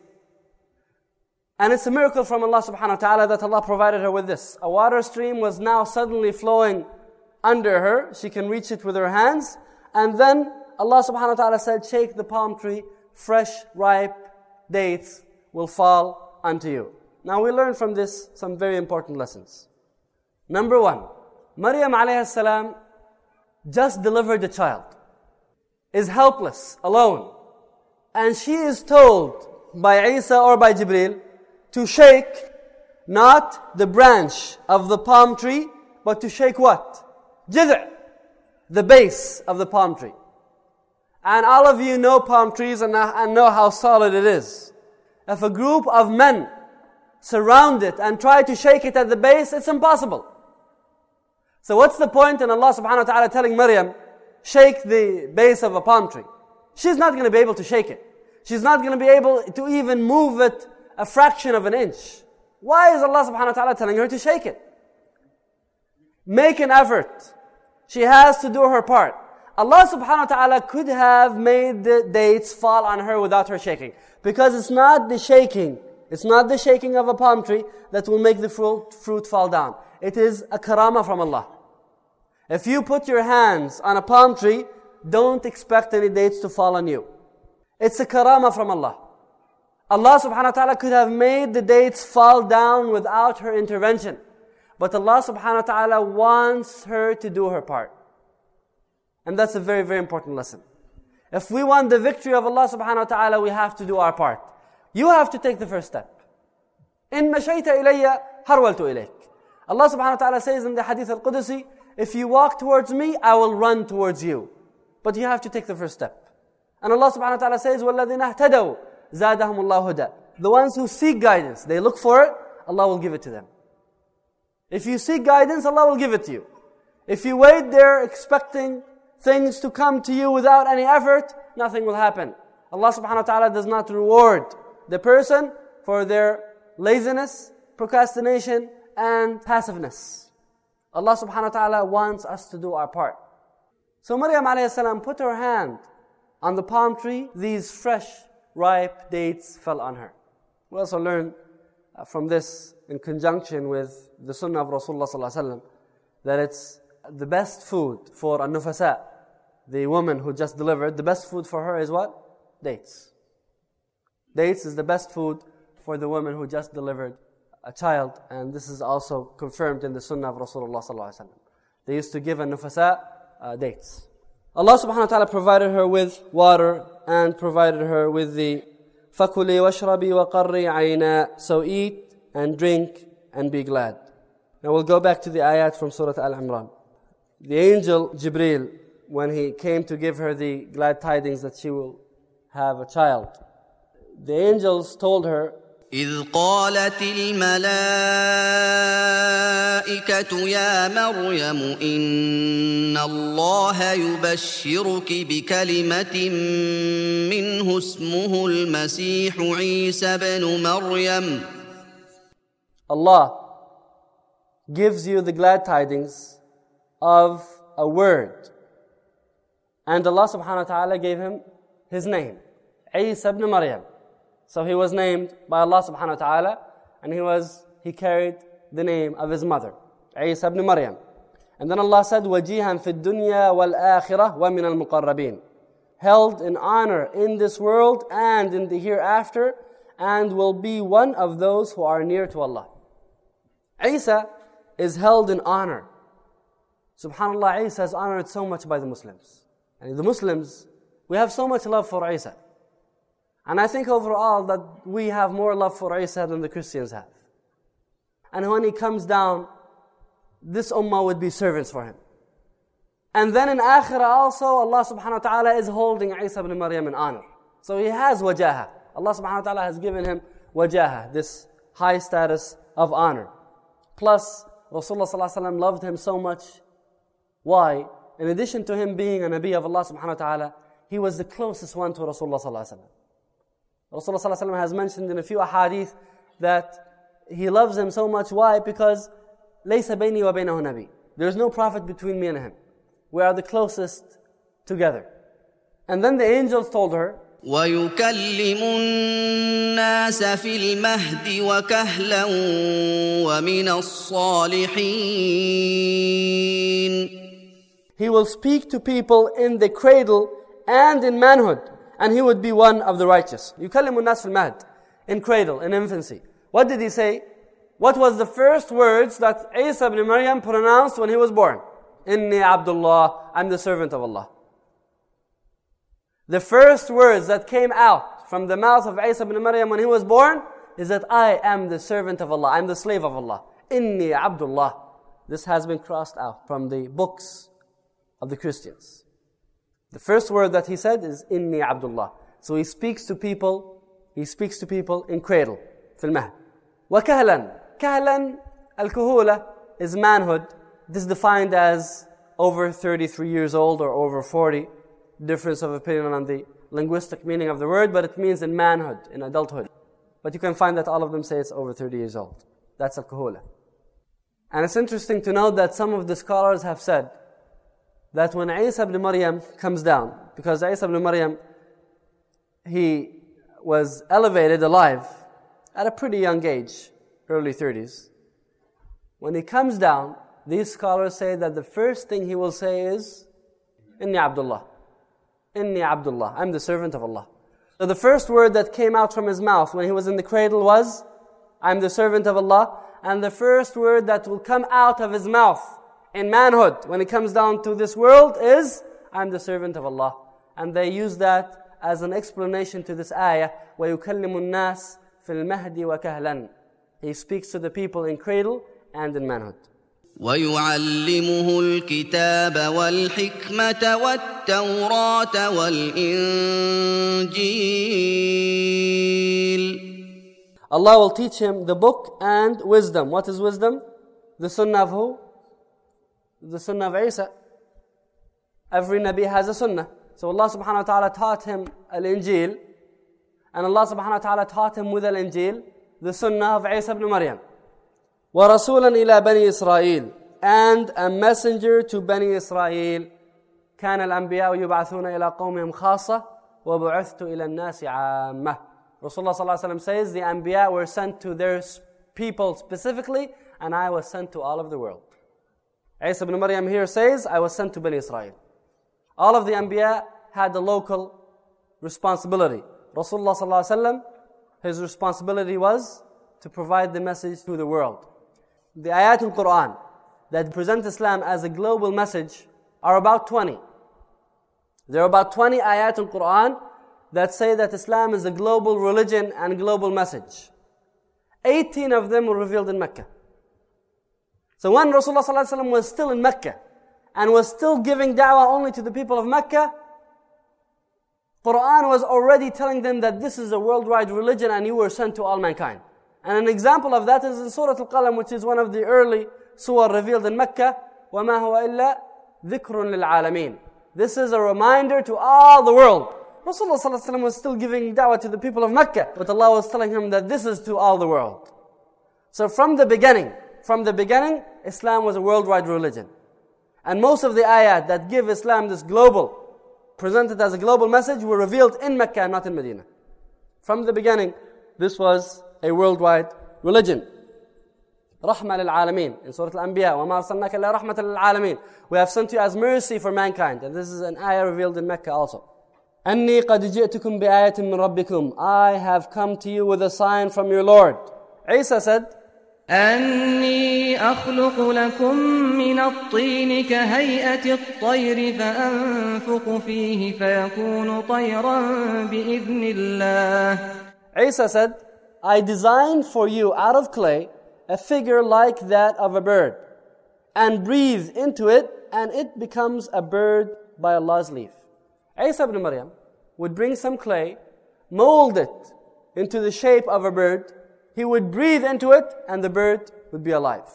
And it's a miracle from Allah subhanahu wa ta'ala that Allah provided her with this. A water stream was now suddenly flowing under her. She can reach it with her hands. And then Allah subhanahu wa ta'ala said, shake the palm tree, fresh, ripe dates will fall unto you. Now we learn from this some very important lessons. Number one, Maryam alayhi salam just delivered a child, is helpless, alone. And she is told by Isa or by Jibreel to shake not the branch of the palm tree, but to shake what? Jidh', the base of the palm tree. And all of you know palm trees and know how solid it is. If a group of men surround it and try to shake it at the base, it's impossible. So what's the point in Allah subhanahu wa ta'ala telling Maryam, shake the base of a palm tree? She's not going to be able to shake it. She's not going to be able to even move it a fraction of an inch. Why is Allah subhanahu wa ta'ala telling her to shake it? Make an effort. She has to do her part. Allah subhanahu wa ta'ala could have made the dates fall on her without her shaking. Because it's not the shaking, it's not the shaking of a palm tree that will make the fruit, fruit fall down. It is a karama from Allah. If you put your hands on a palm tree, don't expect any dates to fall on you. It's a karama from Allah. Allah subhanahu wa ta'ala could have made the dates fall down without her intervention. But Allah subhanahu wa ta'ala wants her to do her part. And that's a very, very important lesson. If we want the victory of Allah subhanahu wa ta'ala, we have to do our part. You have to take the first step. إِن مَشَيْتَ إِلَيَّ هَرْوَلْتُ إِلَيْكَ. Allah subhanahu wa ta'ala says in the Hadith al-Qudsi, if you walk towards me, I will run towards you. But you have to take the first step. And Allah subhanahu wa ta'ala says, وَالَّذِينَ اهْتَدَوْا زَادَهُمُ اللَّهُ هُدًى. The ones who seek guidance, they look for it, Allah will give it to them. If you seek guidance, Allah will give it to you. If you wait there expecting things to come to you without any effort, nothing will happen. Allah subhanahu wa ta'ala does not reward the person for their laziness, procrastination, and passiveness. Allah subhanahu wa ta'ala wants us to do our part. So Maryam alayhi salam put her hand on the palm tree. These fresh, ripe dates fell on her. We also learn from this, in conjunction with the sunnah of Rasulullah sallallahu alaihi wasallam, that it's the best food for an-nufasa, the woman who just delivered. The best food for her is what? Dates. Dates is the best food for the woman who just delivered a child, and this is also confirmed in the sunnah of Rasulullah sallallahu alaihi wasallam. They used to give an-nufasa uh, dates. Allah subhanahu wa ta'ala provided her with water and provided her with the فَكُلِي وَاشْرَبِي وَقَرِّي عَيْنَا. So eat and drink and be glad. Now we'll go back to the ayat from Surah Al-Imran. The angel Jibreel, when he came to give her the glad tidings that she will have a child, the angels told her,
إِذْ قَالَتِ الْمَلَائِكَةُ يَا مَرْيَمُ إِنَّ اللَّهَ يُبَشِّرُكِ بِكَلِمَةٍ مِّنْهُ اسْمُهُ الْمَسِيحُ عِيسَى ابْنُ مَرْيَمَ.
Allah gives you the glad tidings of a word. And Allah subhanahu wa ta'ala gave him his name, Isa ibn Maryam. So he was named by Allah subhanahu wa ta'ala, and he was he carried the name of his mother, Isa ibn Maryam. And then Allah said, وَجِيهًا فِي الدُّنْيَا وَالْآخِرَةِ وَمِنَ الْمُقَرَّبِينَ, held in honor in this world and in the hereafter, and will be one of those who are near to Allah. Isa is held in honor. SubhanAllah, Isa is honored so much by the Muslims. And the Muslims, we have so much love for Isa. And I think overall that we have more love for Isa than the Christians have. And when he comes down, this ummah would be servants for him. And then in Akhirah also, Allah subhanahu wa ta'ala is holding Isa ibn Maryam in honor. So he has wajaha. Allah subhanahu wa ta'ala has given him wajaha, this high status of honor. Plus, Rasulullah sallallahu alaihi wasallam loved him so much. Why? In addition to him being a Nabi of Allah subhanahu wa ta'ala, he was the closest one to Rasulullah sallallahu alaihi wasallam. Rasulullah sallallahu alaihi wasallam has mentioned in a few ahadith that he loves him so much. Why? Because لَيْسَ بَيْنِي وَبَيْنَهُ نَبِي, there is no prophet between me and him. We are the closest together. And then the angels told her,
وَيُكَلِّمُ النَّاسَ فِي الْمَهْدِ وَكَهْلًا وَمِنَ الصَّالِحِينَ,
he will speak to people in the cradle and in manhood, and he would be one of the righteous. يُكَلِّمُ النَّاسَ فِي الْمَهْدِ, in cradle, in infancy. What did he say? What was the first words that Isa ibn Maryam pronounced when he was born? Inni Abdullah, I'm the servant of Allah. The first words that came out from the mouth of Isa ibn Maryam when he was born is that I am the servant of Allah, I'm the slave of Allah. Inni Abdullah. This has been crossed out from the books of the Christians. The first word that he said is Inni Abdullah. So he speaks to people, he speaks to people in cradle, fil mahd. وَكَهْلًا, Kahlan, al-kuhula, is manhood. This is defined as over thirty-three years old or over forty. Difference of opinion on the linguistic meaning of the word, but it means in manhood, in adulthood. But you can find that all of them say it's over thirty years old. That's al-kuhula. And it's interesting to note that some of the scholars have said that when Isa ibn Maryam comes down, because Isa ibn Maryam, he was elevated alive at a pretty young age, early thirties. When he comes down, these scholars say that the first thing he will say is, Inni Abdullah. Inni Abdullah. I'm the servant of Allah. So the first word that came out from his mouth when he was in the cradle was, I'm the servant of Allah. And the first word that will come out of his mouth in manhood when he comes down to this world is, I'm the servant of Allah. And they use that as an explanation to this ayah, وَيُكَلِّمُ النَّاسِ فِي الْمَهْدِ وَكَهْلًا. He speaks to the people in cradle and in manhood.
وَيُعَلِّمُهُ الْكِتَابَ وَالْحِكْمَةَ وَالتَّوْرَاةَ وَالْإِنْجِيلَ.
Allah will teach him the book and wisdom. What is wisdom? The sunnah of who? The sunnah of Isa. Every Nabi has a sunnah. So Allah subhanahu wa ta'ala taught him al-Injil, and Allah subhanahu wa ta'ala taught him with al-Injil the sunnah of Isa ibn Maryam. وَرَسُولًا إِلَى بَنِي إِسْرَائِيل, and a messenger to Bani Israel. كَانَ الْأَنْبِيَاءُ يُبْعَثُونَ إِلَى قَوْمِهِمْ خَاصَّةً وَبُعِثْتُ إِلَى النَّاسِ عَامَّةً. Rasulullah sallallahu alaihi wasallam says the Anbiya were sent to their people specifically, and I was sent to all of the world. Isa ibn Maryam here says, I was sent to Bani Israel. All of the Anbiya had the local responsibility. Rasulullah sallallahu alaihi wasallam, his responsibility was to provide the message to the world. The ayat al-Quran that present Islam as a global message are about twenty. There are about twenty ayat al-Quran that say that Islam is a global religion and global message. eighteen of them were revealed in Mecca. So when Rasulullah sallallahu alaihi wasallam was still in Mecca and was still giving da'wah only to the people of Mecca, Quran was already telling them that this is a worldwide religion and you were sent to all mankind. And an example of that is in Surah Al-Qalam, which is one of the early surah revealed in Mecca. وَمَا هُوَ إِلَّا ذِكْرٌ لِلْعَالَمِينَ. This is a reminder to all the world. Rasulullah sallallahu alaihi wasallam was still giving da'wah to the people of Mecca, but Allah was telling him that this is to all the world. So from the beginning, from the beginning, Islam was a worldwide religion. And most of the ayat that give Islam this global, presented as a global message, were revealed in Mecca, not in Medina. From the beginning, this was a worldwide religion. Rahma lil Alameen. In Surah Al-Anbiya, وَمَا أَرْسَلْنَاكَ إِلَّا رَحْمَةً لِلْعَالَمِينَ. We have sent you as mercy for mankind. And this is an ayah revealed in Mecca also. أَنِّي قَدْ جِئْتُكُمْ بِآيَةٍ مِّن رَبِّكُمْ. I have come to you with a sign from your Lord. Isa said,
أني أخلق لكم من الطين كهيئة الطير فأنفق فيه فيكون طيرا بإذن الله.
Isa said, I designed for you out of clay a figure like that of a bird, and breathe into it, and it becomes a bird by Allah's leave. Isa ibn Maryam would bring some clay, mold it into the shape of a bird, he would breathe into it, and the bird would be alive.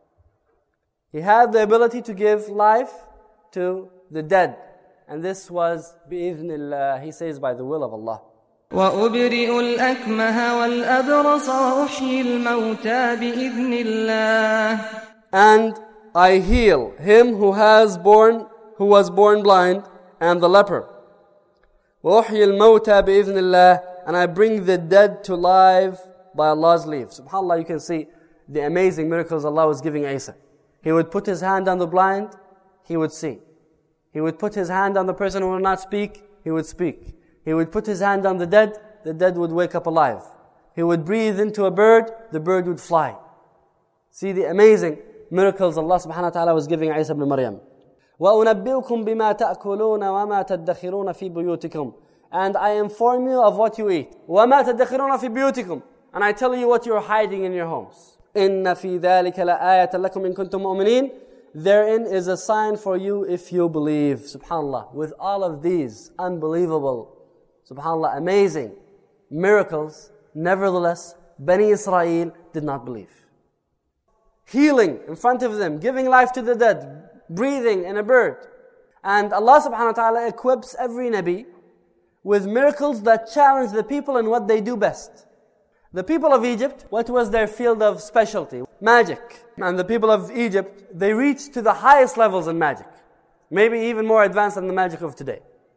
He had the ability to give life to the dead, and this was bi'idhnillah, he says, by the will of Allah.
وأبرئ الأكمه والأبرص وأحيي الموتى بإذن الله.
And I heal him who has born, who was born blind, and the leper. وأحيي الموتى بإذن الله. And I bring the dead to life by Allah's leave. SubhanAllah, you can see the amazing miracles Allah was giving Isa. He would put his hand on the blind, he would see. He would put his hand on the person who would not speak, he would speak. He would put his hand on the dead, the dead would wake up alive. He would breathe into a bird, the bird would fly. See the amazing miracles Allah subhanahu wa ta'ala was giving Isa ibn Maryam. وَأُنَبِّئُكُمْ بِمَا تَأْكُلُونَ وَمَا تَدَّخِرُونَ فِي بُيُوتِكُمْ. And I inform you of what you eat. وَمَا تَدَّخِرُونَ فِي بُيُوتِكُمْ. And I tell you what you are hiding in your homes. إِنَّ فِي ذَلِكَ لَآيَةً لَكُمْ إِن كُنتُم مُؤْمِنِينَ. Therein is a sign for you if you believe. SubhanAllah. With all of these unbelievable, SubhanAllah, amazing miracles, nevertheless, Bani Israel did not believe. Healing in front of them, giving life to the dead, breathing in a bird. And Allah subhanahu wa ta'ala equips every Nabi with miracles that challenge the people in what they do best. The people of Egypt, what was their field of specialty? Magic. And the people of Egypt, they reached to the highest levels in magic. Maybe even more advanced than the magic of today.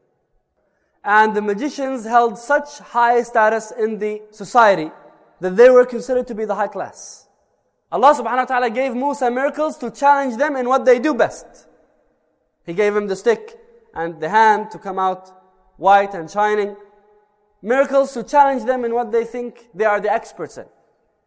And the magicians held such high status in the society that they were considered to be the high class. Allah subhanahu wa ta'ala gave Musa miracles to challenge them in what they do best. He gave him the stick and the hand to come out white and shining. Miracles to challenge them in what they think they are the experts in.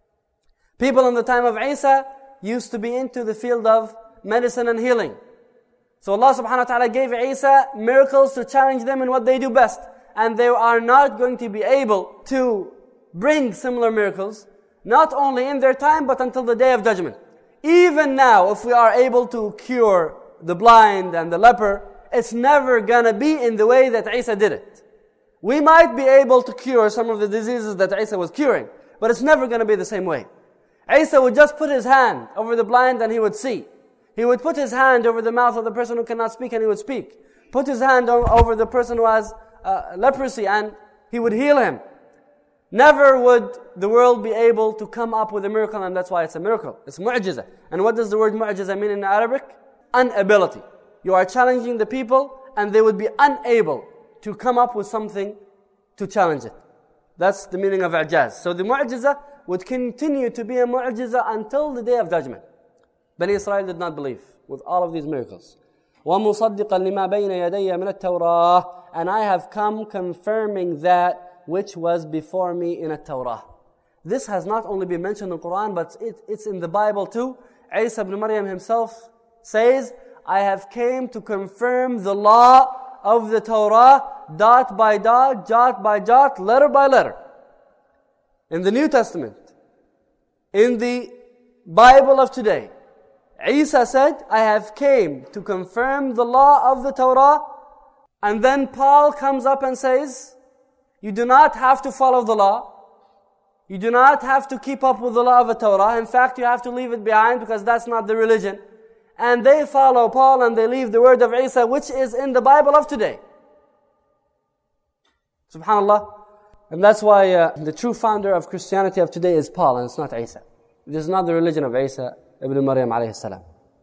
People in the time of Isa used to be into the field of medicine and healing. So Allah subhanahu wa ta'ala gave Isa miracles to challenge them in what they do best. And they are not going to be able to bring similar miracles, not only in their time, but until the Day of Judgment. Even now, if we are able to cure the blind and the leper, it's never gonna be in the way that Isa did it. We might be able to cure some of the diseases that Isa was curing, but it's never gonna be the same way. Isa would just put his hand over the blind and he would see. He would put his hand over the mouth of the person who cannot speak and he would speak. Put his hand over the person who has uh, leprosy and he would heal him. Never would the world be able to come up with a miracle, and that's why it's a miracle. It's mu'jiza. And what does the word mu'jiza mean in Arabic? Inability. You are challenging the people and they would be unable to come up with something to challenge it. That's the meaning of i'jaz. So the mu'jiza would continue to be a mu'jiza until the Day of Judgment. Bani Israel did not believe with all of these miracles. وَمُصَدِّقًا لِمَا بَيْنَ يَدَيَّ مِنَ التَّوْرَاةِ. And I have come confirming that which was before me in a Torah. This has not only been mentioned in the Quran, but it, it's in the Bible too. Isa ibn Maryam himself says, I have came to confirm the law of the Torah, dot by dot, jot by jot, letter by letter. In the New Testament, in the Bible of today, Isa said, I have came to confirm the law of the Torah. And then Paul comes up and says, you do not have to follow the law. You do not have to keep up with the law of the Torah. In fact, you have to leave it behind because that's not the religion. And they follow Paul and they leave the word of Isa, which is in the Bible of today. SubhanAllah. And that's why uh, the true founder of Christianity of today is Paul and it's not Isa. This is not the religion of Isa ibn Maryam alayhi salam.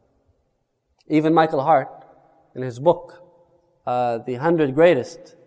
Even Michael Hart, in his book, uh, The Hundred Greatest,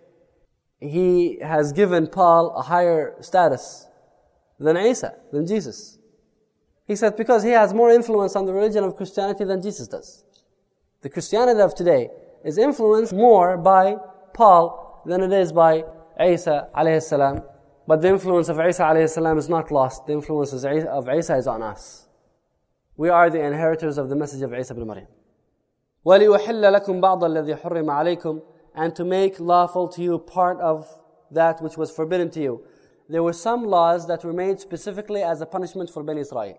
he has given Paul a higher status than Isa, than Jesus. He said because he has more influence on the religion of Christianity than Jesus does. The Christianity of today is influenced more by Paul than it is by Isa alayhi salam. But the influence of Isa alayhi salam is not lost. The influence of Isa is on us. We are the inheritors of the message of Isa ibn Maryam. وَلِيُحِلَّ لَكُمْ بَعْضَ الَّذِي حُرِّمَ عَلَيْكُمْ, and to make lawful to you part of that which was forbidden to you. There were some laws that were made specifically as a punishment for Bani Israel.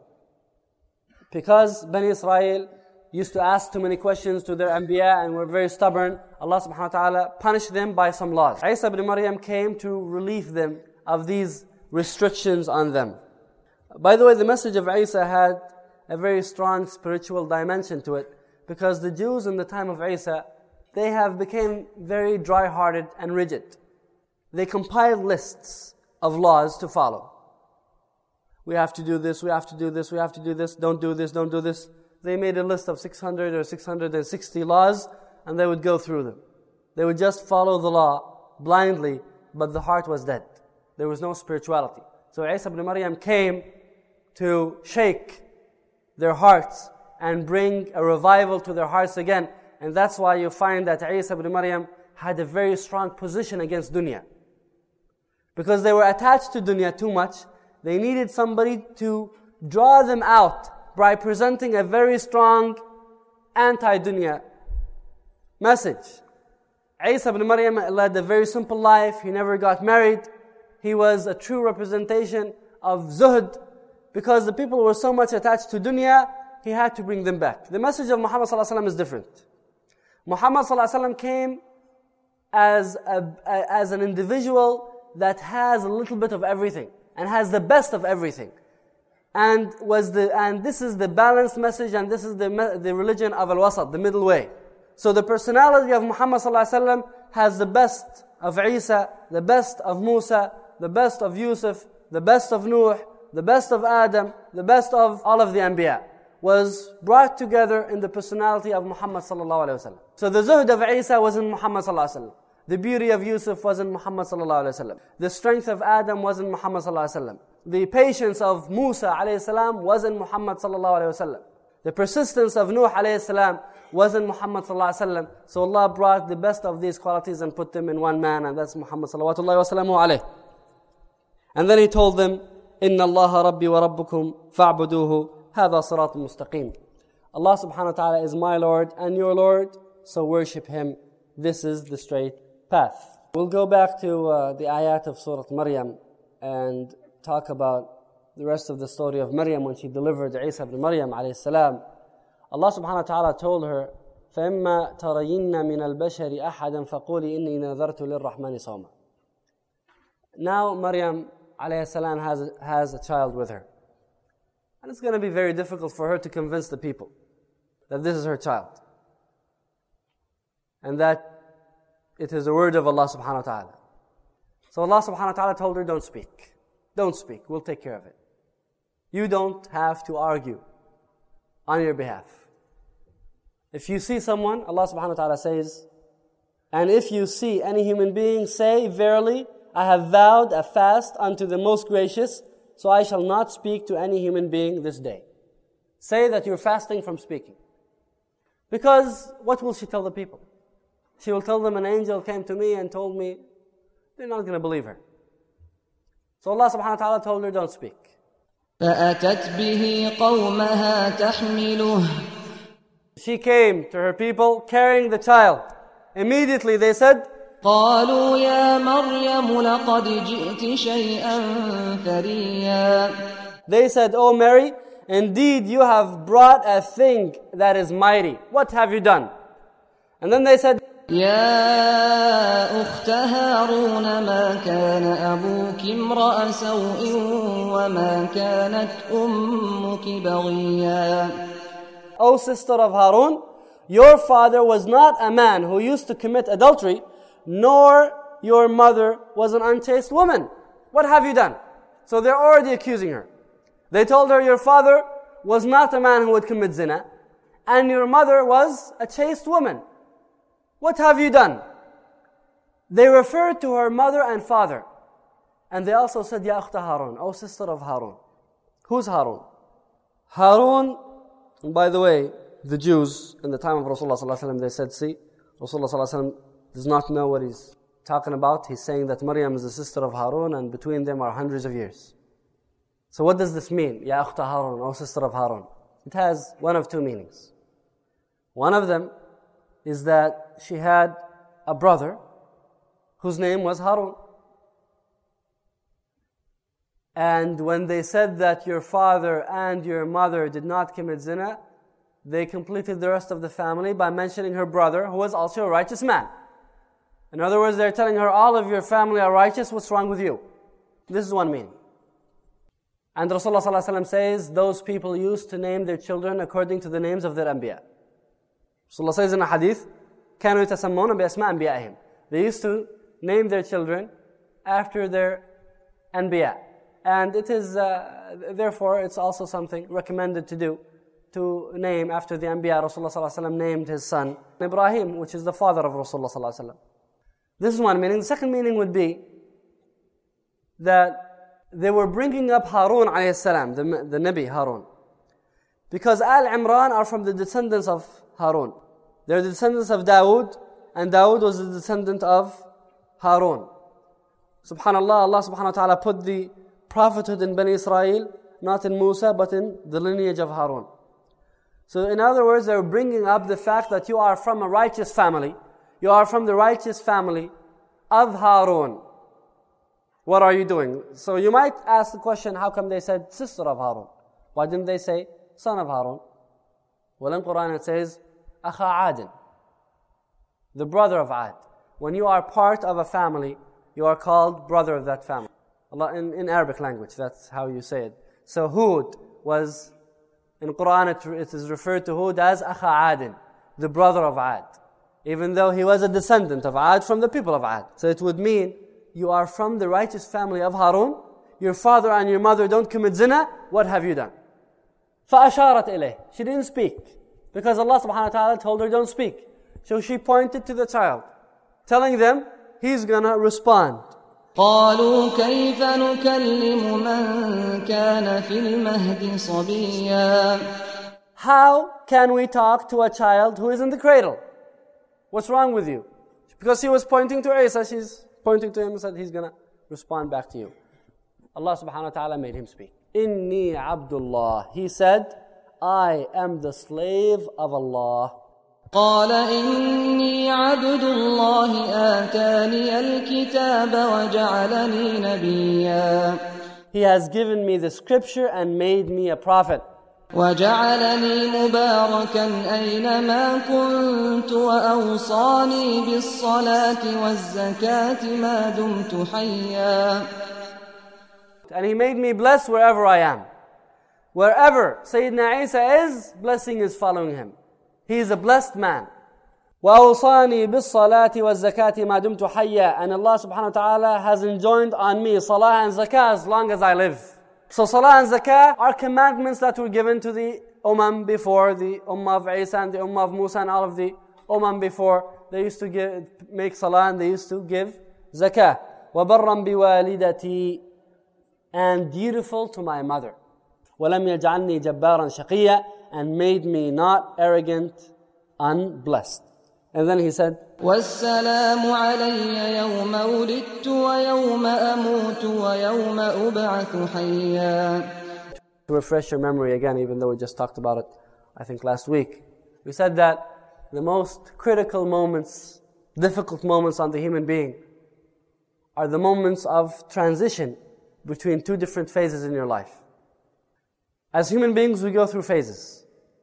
Because Bani Israel used to ask too many questions to their Anbiya and were very stubborn, Allah subhanahu wa ta'ala punished them by some laws. Isa ibn Maryam came to relieve them of these restrictions on them. By the way, the message of Isa had a very strong spiritual dimension to it, because the Jews in the time of Isa, they have become very dry-hearted and rigid. They compiled lists of laws to follow. We have to do this, we have to do this, we have to do this, don't do this, don't do this. They made a list of six hundred or six hundred sixty laws, and they would go through them. They would just follow the law blindly, but the heart was dead. There was no spirituality. So Isa ibn Maryam came to shake their hearts and bring a revival to their hearts again. And that's why you find that Isa ibn Maryam had a very strong position against dunya. Because they were attached to dunya too much, they needed somebody to draw them out by presenting a very strong anti-dunya message. Isa ibn Maryam led a very simple life. He never got married. He was a true representation of zuhd. Because the people were so much attached to dunya, he had to bring them back. The message of Muhammad sallallahu alaihi wasallam is different. Muhammad sallallahu alaihi wasallam came as a, as an individual that has a little bit of everything and has the best of everything, and was the and this is the balanced message, and this is the the religion of al-wasat, the middle way. So the personality of Muhammad sallallahu alaihi wasallam has the best of Isa, the best of Musa, the best of Yusuf, the best of Nuh, the best of Adam, the best of all of the Anbiya, was brought together in the personality of Muhammad sallallahu alaihi wasallam. So the zuhd of Isa was in Muhammad sallallahu alaihi wasallam. The beauty of Yusuf was in Muhammad sallallahu alaihi wasallam. The strength of Adam was in Muhammad sallallahu alaihi wasallam. The patience of Musa alayhi salam was in Muhammad sallallahu alaihi wasallam. The persistence of Nuh alayhi salam was in Muhammad sallallahu alaihi wasallam. So Allah brought the best of these qualities and put them in one man, and that's Muhammad sallallahu alaihi wasallam. And then He told them, "Inna Allah Rabbi wa Rabbukum fa'buduhu, hadha sirat mustaqim." Allah subhanahu wa ta'ala is my Lord and your Lord, so worship Him. This is the straight path. We'll go back to uh, the ayat of Surah Maryam and talk about the rest of the story of Maryam when she delivered Isa ibn Maryam alayhi salam. Allah subhanahu wa ta'ala told her, فَإِمَّا تَرَيِنَّ مِنَ الْبَشَرِ أَحَدًا فَقُولِي إِنِّي نَذَرْتُ لِلرَّحْمَنِ صَوْمًا. Now Maryam alayhi salam has a, has a child with her. And it's going to be very difficult for her to convince the people that this is her child, and that it is a word of Allah subhanahu wa ta'ala. So Allah subhanahu wa ta'ala told her, don't speak. Don't speak. We'll take care of it. You don't have to argue on your behalf. If you see someone, Allah subhanahu wa ta'ala says, and if you see any human being, say, verily, I have vowed a fast unto the most gracious, so I shall not speak to any human being this day. Say that you're fasting from speaking. Because what will she tell the people? She will tell them an angel came to me and told me. They're not going to believe her. So Allah subhanahu wa ta'ala told her, don't speak.
فَأَتَتْ بِهِ قَوْمَهَا تَحْمِلُهُ.
She came to her people carrying the child. Immediately they said,
قالوا يا مريم لقد جئت شيئا فريا.
They said, "Oh Mary, indeed you have brought a thing that is mighty. What have you done?" And then they said,
يا أخت هارون ما كان أبوك امرأ سوء وما كانت أمك بغيا.
O sister of Harun, your father was not a man who used to commit adultery, nor your mother was an unchaste woman. What have you done? So they're already accusing her. They told her, your father was not a man who would commit zina, and your mother was a chaste woman. What have you done? They referred to her mother and father. And they also said, Ya Ukhta Harun, O sister of Harun. Who's Harun? Harun, by the way, the Jews in the time of Rasulullah sallallahu alaihi wasallam, they said, see, Rasulullah sallallahu alaihi wasallam does not know what he's talking about. He's saying that Maryam is the sister of Harun, and between them are hundreds of years. So what does this mean? Ya Ukhta Harun, O sister of Harun. It has one of two meanings. One of them is that she had a brother whose name was Harun. And when they said that your father and your mother did not commit zina, they completed the rest of the family by mentioning her brother, who was also a righteous man. In other words, they're telling her, all of your family are righteous, what's wrong with you? This is one meaning. And Rasulullah sallallahu alaihi wasallam says, those people used to name their children according to the names of their anbiya. Rasulullah says in a hadith, كانوا يتسمون بأسماء أنبيائهم. They used to name their children after their anbiya. And it is, uh, therefore, it's also something recommended to do, to name after the anbiya. Rasulullah sallallahu alaihi wasallam named his son Ibrahim, which is the father of Rasulullah sallallahu alaihi wasallam. This is one meaning. The second meaning would be that they were bringing up Harun alayhi salam, the, the Nabi Harun. Because Al-Imran are from the descendants of Harun. They're the descendants of Dawood, and Dawood was the descendant of Harun. Subhanallah, Allah subhanahu wa ta'ala put the prophethood in Bani Israel, not in Musa, but in the lineage of Harun. So in other words, they're bringing up the fact that you are from a righteous family. You are from the righteous family of Harun. What are you doing? So you might ask the question, how come they said sister of Harun? Why didn't they say son of Harun? Well, in Quran it says, Akha Adin, the brother of Ad. When you are part of a family, you are called brother of that family. Allah, in, in Arabic language, that's how you say it. So Hud was, in Quran it, it is referred to Hud as Akha Adin, the brother of Ad. Even though he was a descendant of Ad from the people of Ad. So it would mean, you are from the righteous family of Harun, your father and your mother don't commit zina, what have you done? فَأَشَارَتْ إِلَيْهِ. She didn't speak. Because Allah subhanahu wa ta'ala told her, don't speak. So she pointed to the child, telling them, he's gonna respond.
قالوا كيف نكلم من كان في المهد صبيا.
How can we talk to a child who is in the cradle? What's wrong with you? Because she was pointing to Isa, she's pointing to him and said, he's gonna respond back to you. Allah subhanahu wa ta'ala made him speak. Inni Abdullah. He said, I am the slave of Allah.
قال إني عبد الله آتاني الكتاب وجعلني نبيا.
He has given me the scripture and made me a prophet.
وجعلني مباركا أينما كنت وأوصاني بالصلاة والزكاة ما دمت حيا.
And he made me blessed wherever I am. Wherever Sayyidina Isa is, blessing is following him. He is a blessed man. وَأَوْصَانِي بِالصَّلَاةِ وَالزَّكَاةِ مَا دُمْتُ حَيًّا. And Allah subhanahu wa ta'ala has enjoined on me salah and zakah as long as I live. So salah and zakah are commandments that were given to the ummah before, the ummah of Isa and the ummah of Musa and all of the ummah before. They used to give, make salah and they used to give zakah. وَبَرًّا بِوَالِدَتِي. And dutiful to my mother. وَلَمْ يَجْعَلْنِي جَبَّارًا شَقِيًّا. And made me not arrogant, unblessed. And then he said,
وَالسَّلَامُ عَلَيَّ يَوْمَ وُلِدتُّ وَيَوْمَ أَمُوتُ وَيَوْمَ أُبْعَثُ حَيًّا.
To refresh your memory again, even though we just talked about it, I think last week. We said that the most critical moments, difficult moments on the human being are the moments of transition between two different phases in your life. As human beings, we go through phases.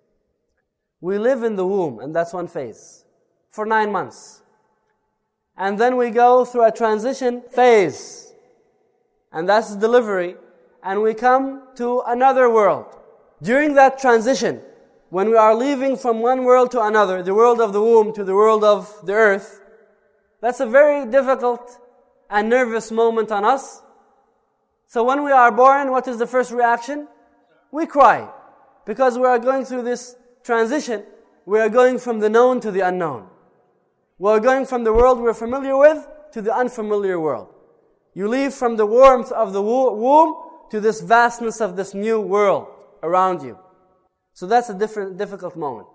We live in the womb, and that's one phase, for nine months. And then we go through a transition phase, and that's delivery, and we come to another world. During that transition, when we are leaving from one world to another, the world of the womb to the world of the earth, that's a very difficult and nervous moment on us. So when we are born, what is the first reaction? We cry. Because we are going through this transition. We are going from the known to the unknown. We are going from the world we're familiar with to the unfamiliar world. You leave from the warmth of the womb to this vastness of this new world around you. So that's a different, difficult moment.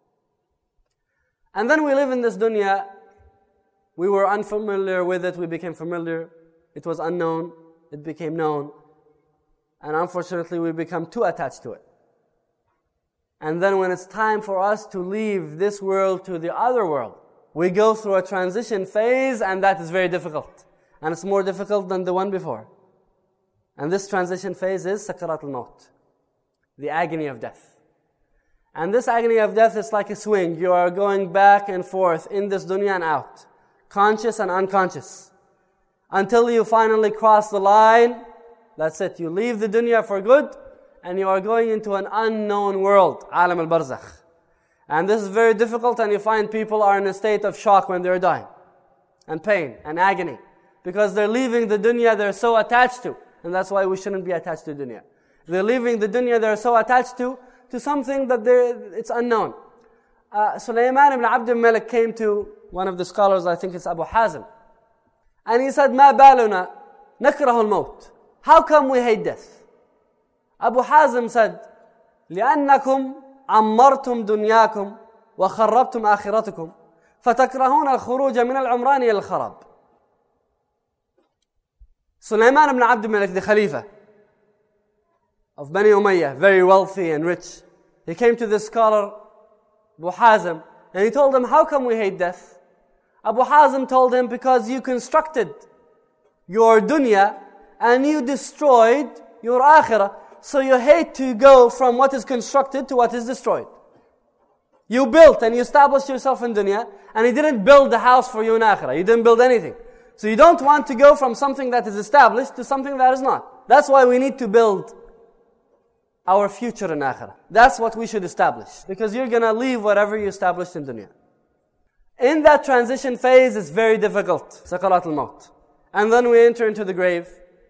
And then we live in this dunya. We were unfamiliar with it, we became familiar. It was unknown, it became known. And unfortunately, we become too attached to it. And then when it's time for us to leave this world to the other world, we go through a transition phase, and that is very difficult. And it's more difficult than the one before. And this transition phase is Sakarat al-Maut, the agony of death. And this agony of death is like a swing. You are going back and forth in this dunya and out, conscious and unconscious, until you finally cross the line. That's it. You leave the dunya for good, and you are going into an unknown world, Alam al-Barzakh. And this is very difficult, and you find people are in a state of shock when they're dying, and pain, and agony. Because they're leaving the dunya they're so attached to. And that's why we shouldn't be attached to dunya. They're leaving the dunya they're so attached to, to something that it's unknown. Uh, Sulaiman ibn Abd al-Malik came to one of the scholars, I think it's Abu Hazim. And he said, مَا بَالُنَا نَكْرَهُ الْمَوْتِ. How come we hate death? Abu Hazim said, لِأَنَّكُمْ عَمَّرْتُمْ دُنْيَاكُمْ وَخَرَّبْتُمْ آخِرَتُكُمْ فَتَكْرَهُونَ الْخُرُوجَ مِنَ الْعُمْرَانِ إِلَى الْخَرَابِ. Sulaiman ibn Abd al-Malik, the Khalifa of Bani Umayyah, very wealthy and rich. He came to this scholar, Abu Hazim, and he told him, how come we hate death? Abu Hazim told him, because you constructed your dunya and you destroyed your akhirah. So you hate to go from what is constructed to what is destroyed. You built and you established yourself in dunya, and he didn't build the house for you in akhirah. You didn't build anything. So you don't want to go from something that is established to something that is not. That's why we need to build our future in akhirah. That's what we should establish. Because you're going to leave whatever you established in dunya. In that transition phase, it's very difficult. Sakarat al-Maut. And then we enter into the grave.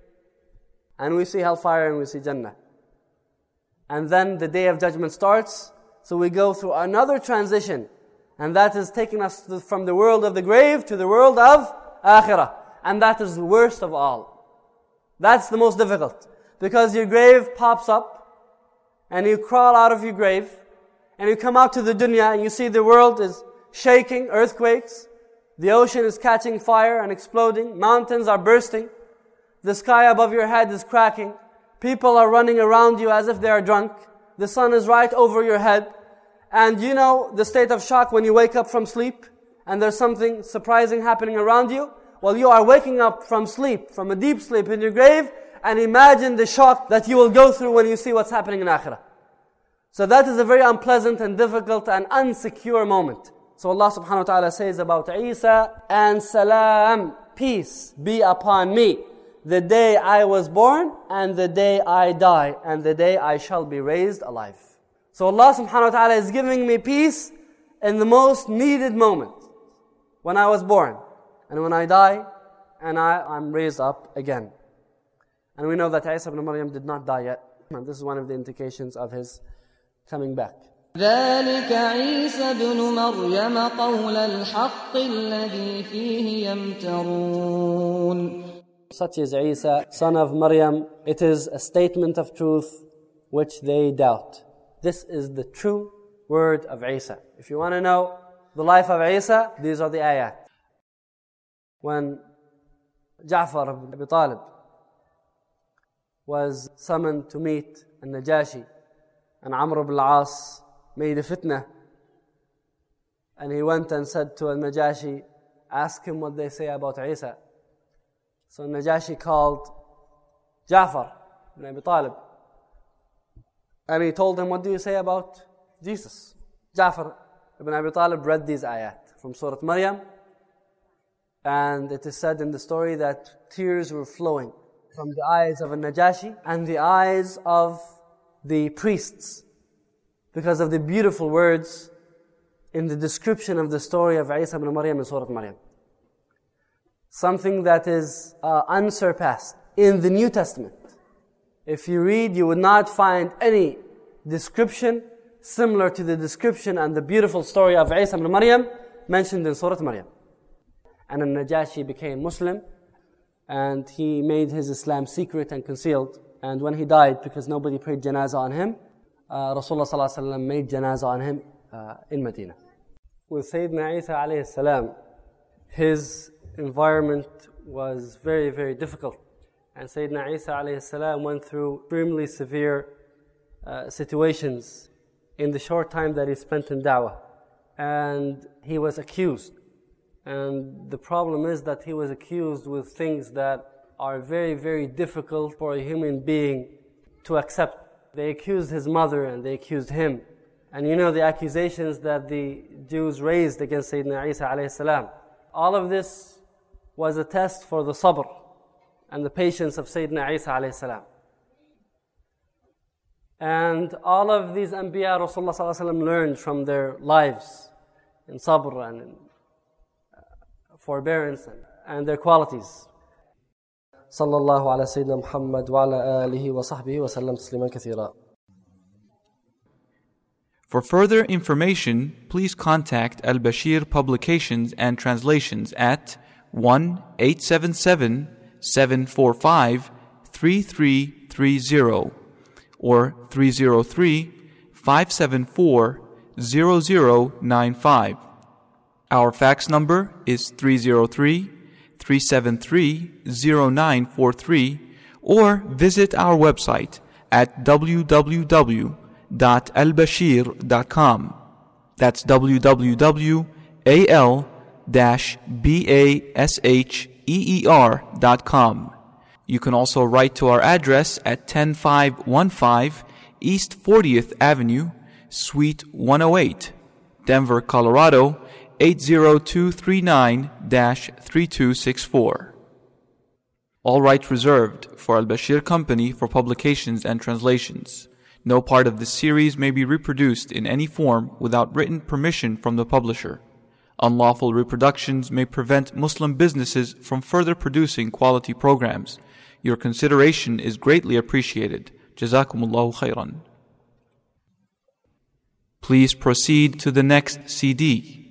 And we see hellfire and we see Jannah. And then the day of judgment starts. So we go through another transition. And that is taking us to, from the world of the grave to the world of akhirah. And that is the worst of all. That's the most difficult. Because your grave pops up. And you crawl out of your grave. And you come out to the dunya and you see the world is shaking, earthquakes. The ocean is catching fire and exploding. Mountains are bursting. The sky above your head is cracking. People are running around you as if they are drunk. The sun is right over your head. And you know the state of shock when you wake up from sleep and there's something surprising happening around you? Well, you are waking up from sleep, from a deep sleep in your grave, and imagine the shock that you will go through when you see what's happening in akhirah. So that is a very unpleasant and difficult and unsecure moment. So Allah subhanahu wa ta'ala says about Isa, and salam, peace be upon me, the day I was born, and the day I die, and the day I shall be raised alive. So Allah subhanahu wa ta'ala is giving me peace in the most needed moment, when I was born, and when I die, and I, I'm raised up again. And we know that Isa ibn Maryam did not die yet. And this is one of the indications of his coming back.
ذلك عيسى بن مريم قول الحق الذي فيه يمترون.
Such is Isa, son of Maryam. It is a statement of truth which they doubt. This is the true word of Isa. If you want to know the life of Isa, these are the ayat. When Ja'far ibn Abi Talib was summoned to meet Al-Najashi, and Amr ibn al-As made a fitna, and he went and said to Al-Najashi, ask him what they say about Isa. So Najashi called Ja'far ibn Abi Talib, and he told him, what do you say about Jesus? Ja'far ibn Abi Talib read these ayat from Surah Maryam, and it is said in the story that tears were flowing from the eyes of Al-Najashi and the eyes of the priests, because of the beautiful words in the description of the story of Isa ibn Maryam in Surah Maryam. Something that is uh, unsurpassed in the New Testament. If you read, you would not find any description similar to the description and the beautiful story of Isa ibn Maryam mentioned in Surah Maryam. And Al-Najashi became Muslim, and he made his Islam secret and concealed. And when he died, because nobody prayed janazah on him, uh, Rasulullah sallallahu alaihi wasallam made janazah on him uh, in Medina. With Sayyidina Isa alayhi salam, his environment was very, very difficult. And Sayyidina Isa alayhi salam went through extremely severe uh, situations in the short time that he spent in da'wah. And he was accused. And the problem is that he was accused with things that are very, very difficult for a human being to accept. They accused his mother and they accused him. And you know the accusations that the Jews raised against Sayyidina Isa alayhi salam. All of this was a test for the sabr and the patience of Sayyidina Isa alayhi salam. And all of these Anbiya Rasulullah sallallahu alaihi wasallam learned from their lives in sabr and in forbearance and, and their qualities. Sallallahu ala Sayyidina Muhammad wa ala alihi wa sahbihi wa sallam tasliman kathira.
For further information, please contact Al-Bashir Publications and Translations at one eight seven seven, seven four five, three three three zero or three zero three, five seven four, zero zero nine five. Our fax number is three zero three, three seven three, zero nine four three, or visit our website at w w w dot al bashir dot com. That's w w w dot al basher dot com. You can also write to our address at ten five fifteen East fortieth Avenue, Suite one oh eight, Denver, Colorado eight zero two three nine dash three two six four. All rights reserved for Al-Bashir Company for publications and translations. No part of this series may be reproduced in any form without written permission from the publisher. Unlawful reproductions may prevent Muslim businesses from further producing quality programs. Your consideration is greatly appreciated. Jazakumullahu khairan. Please proceed to the next C D.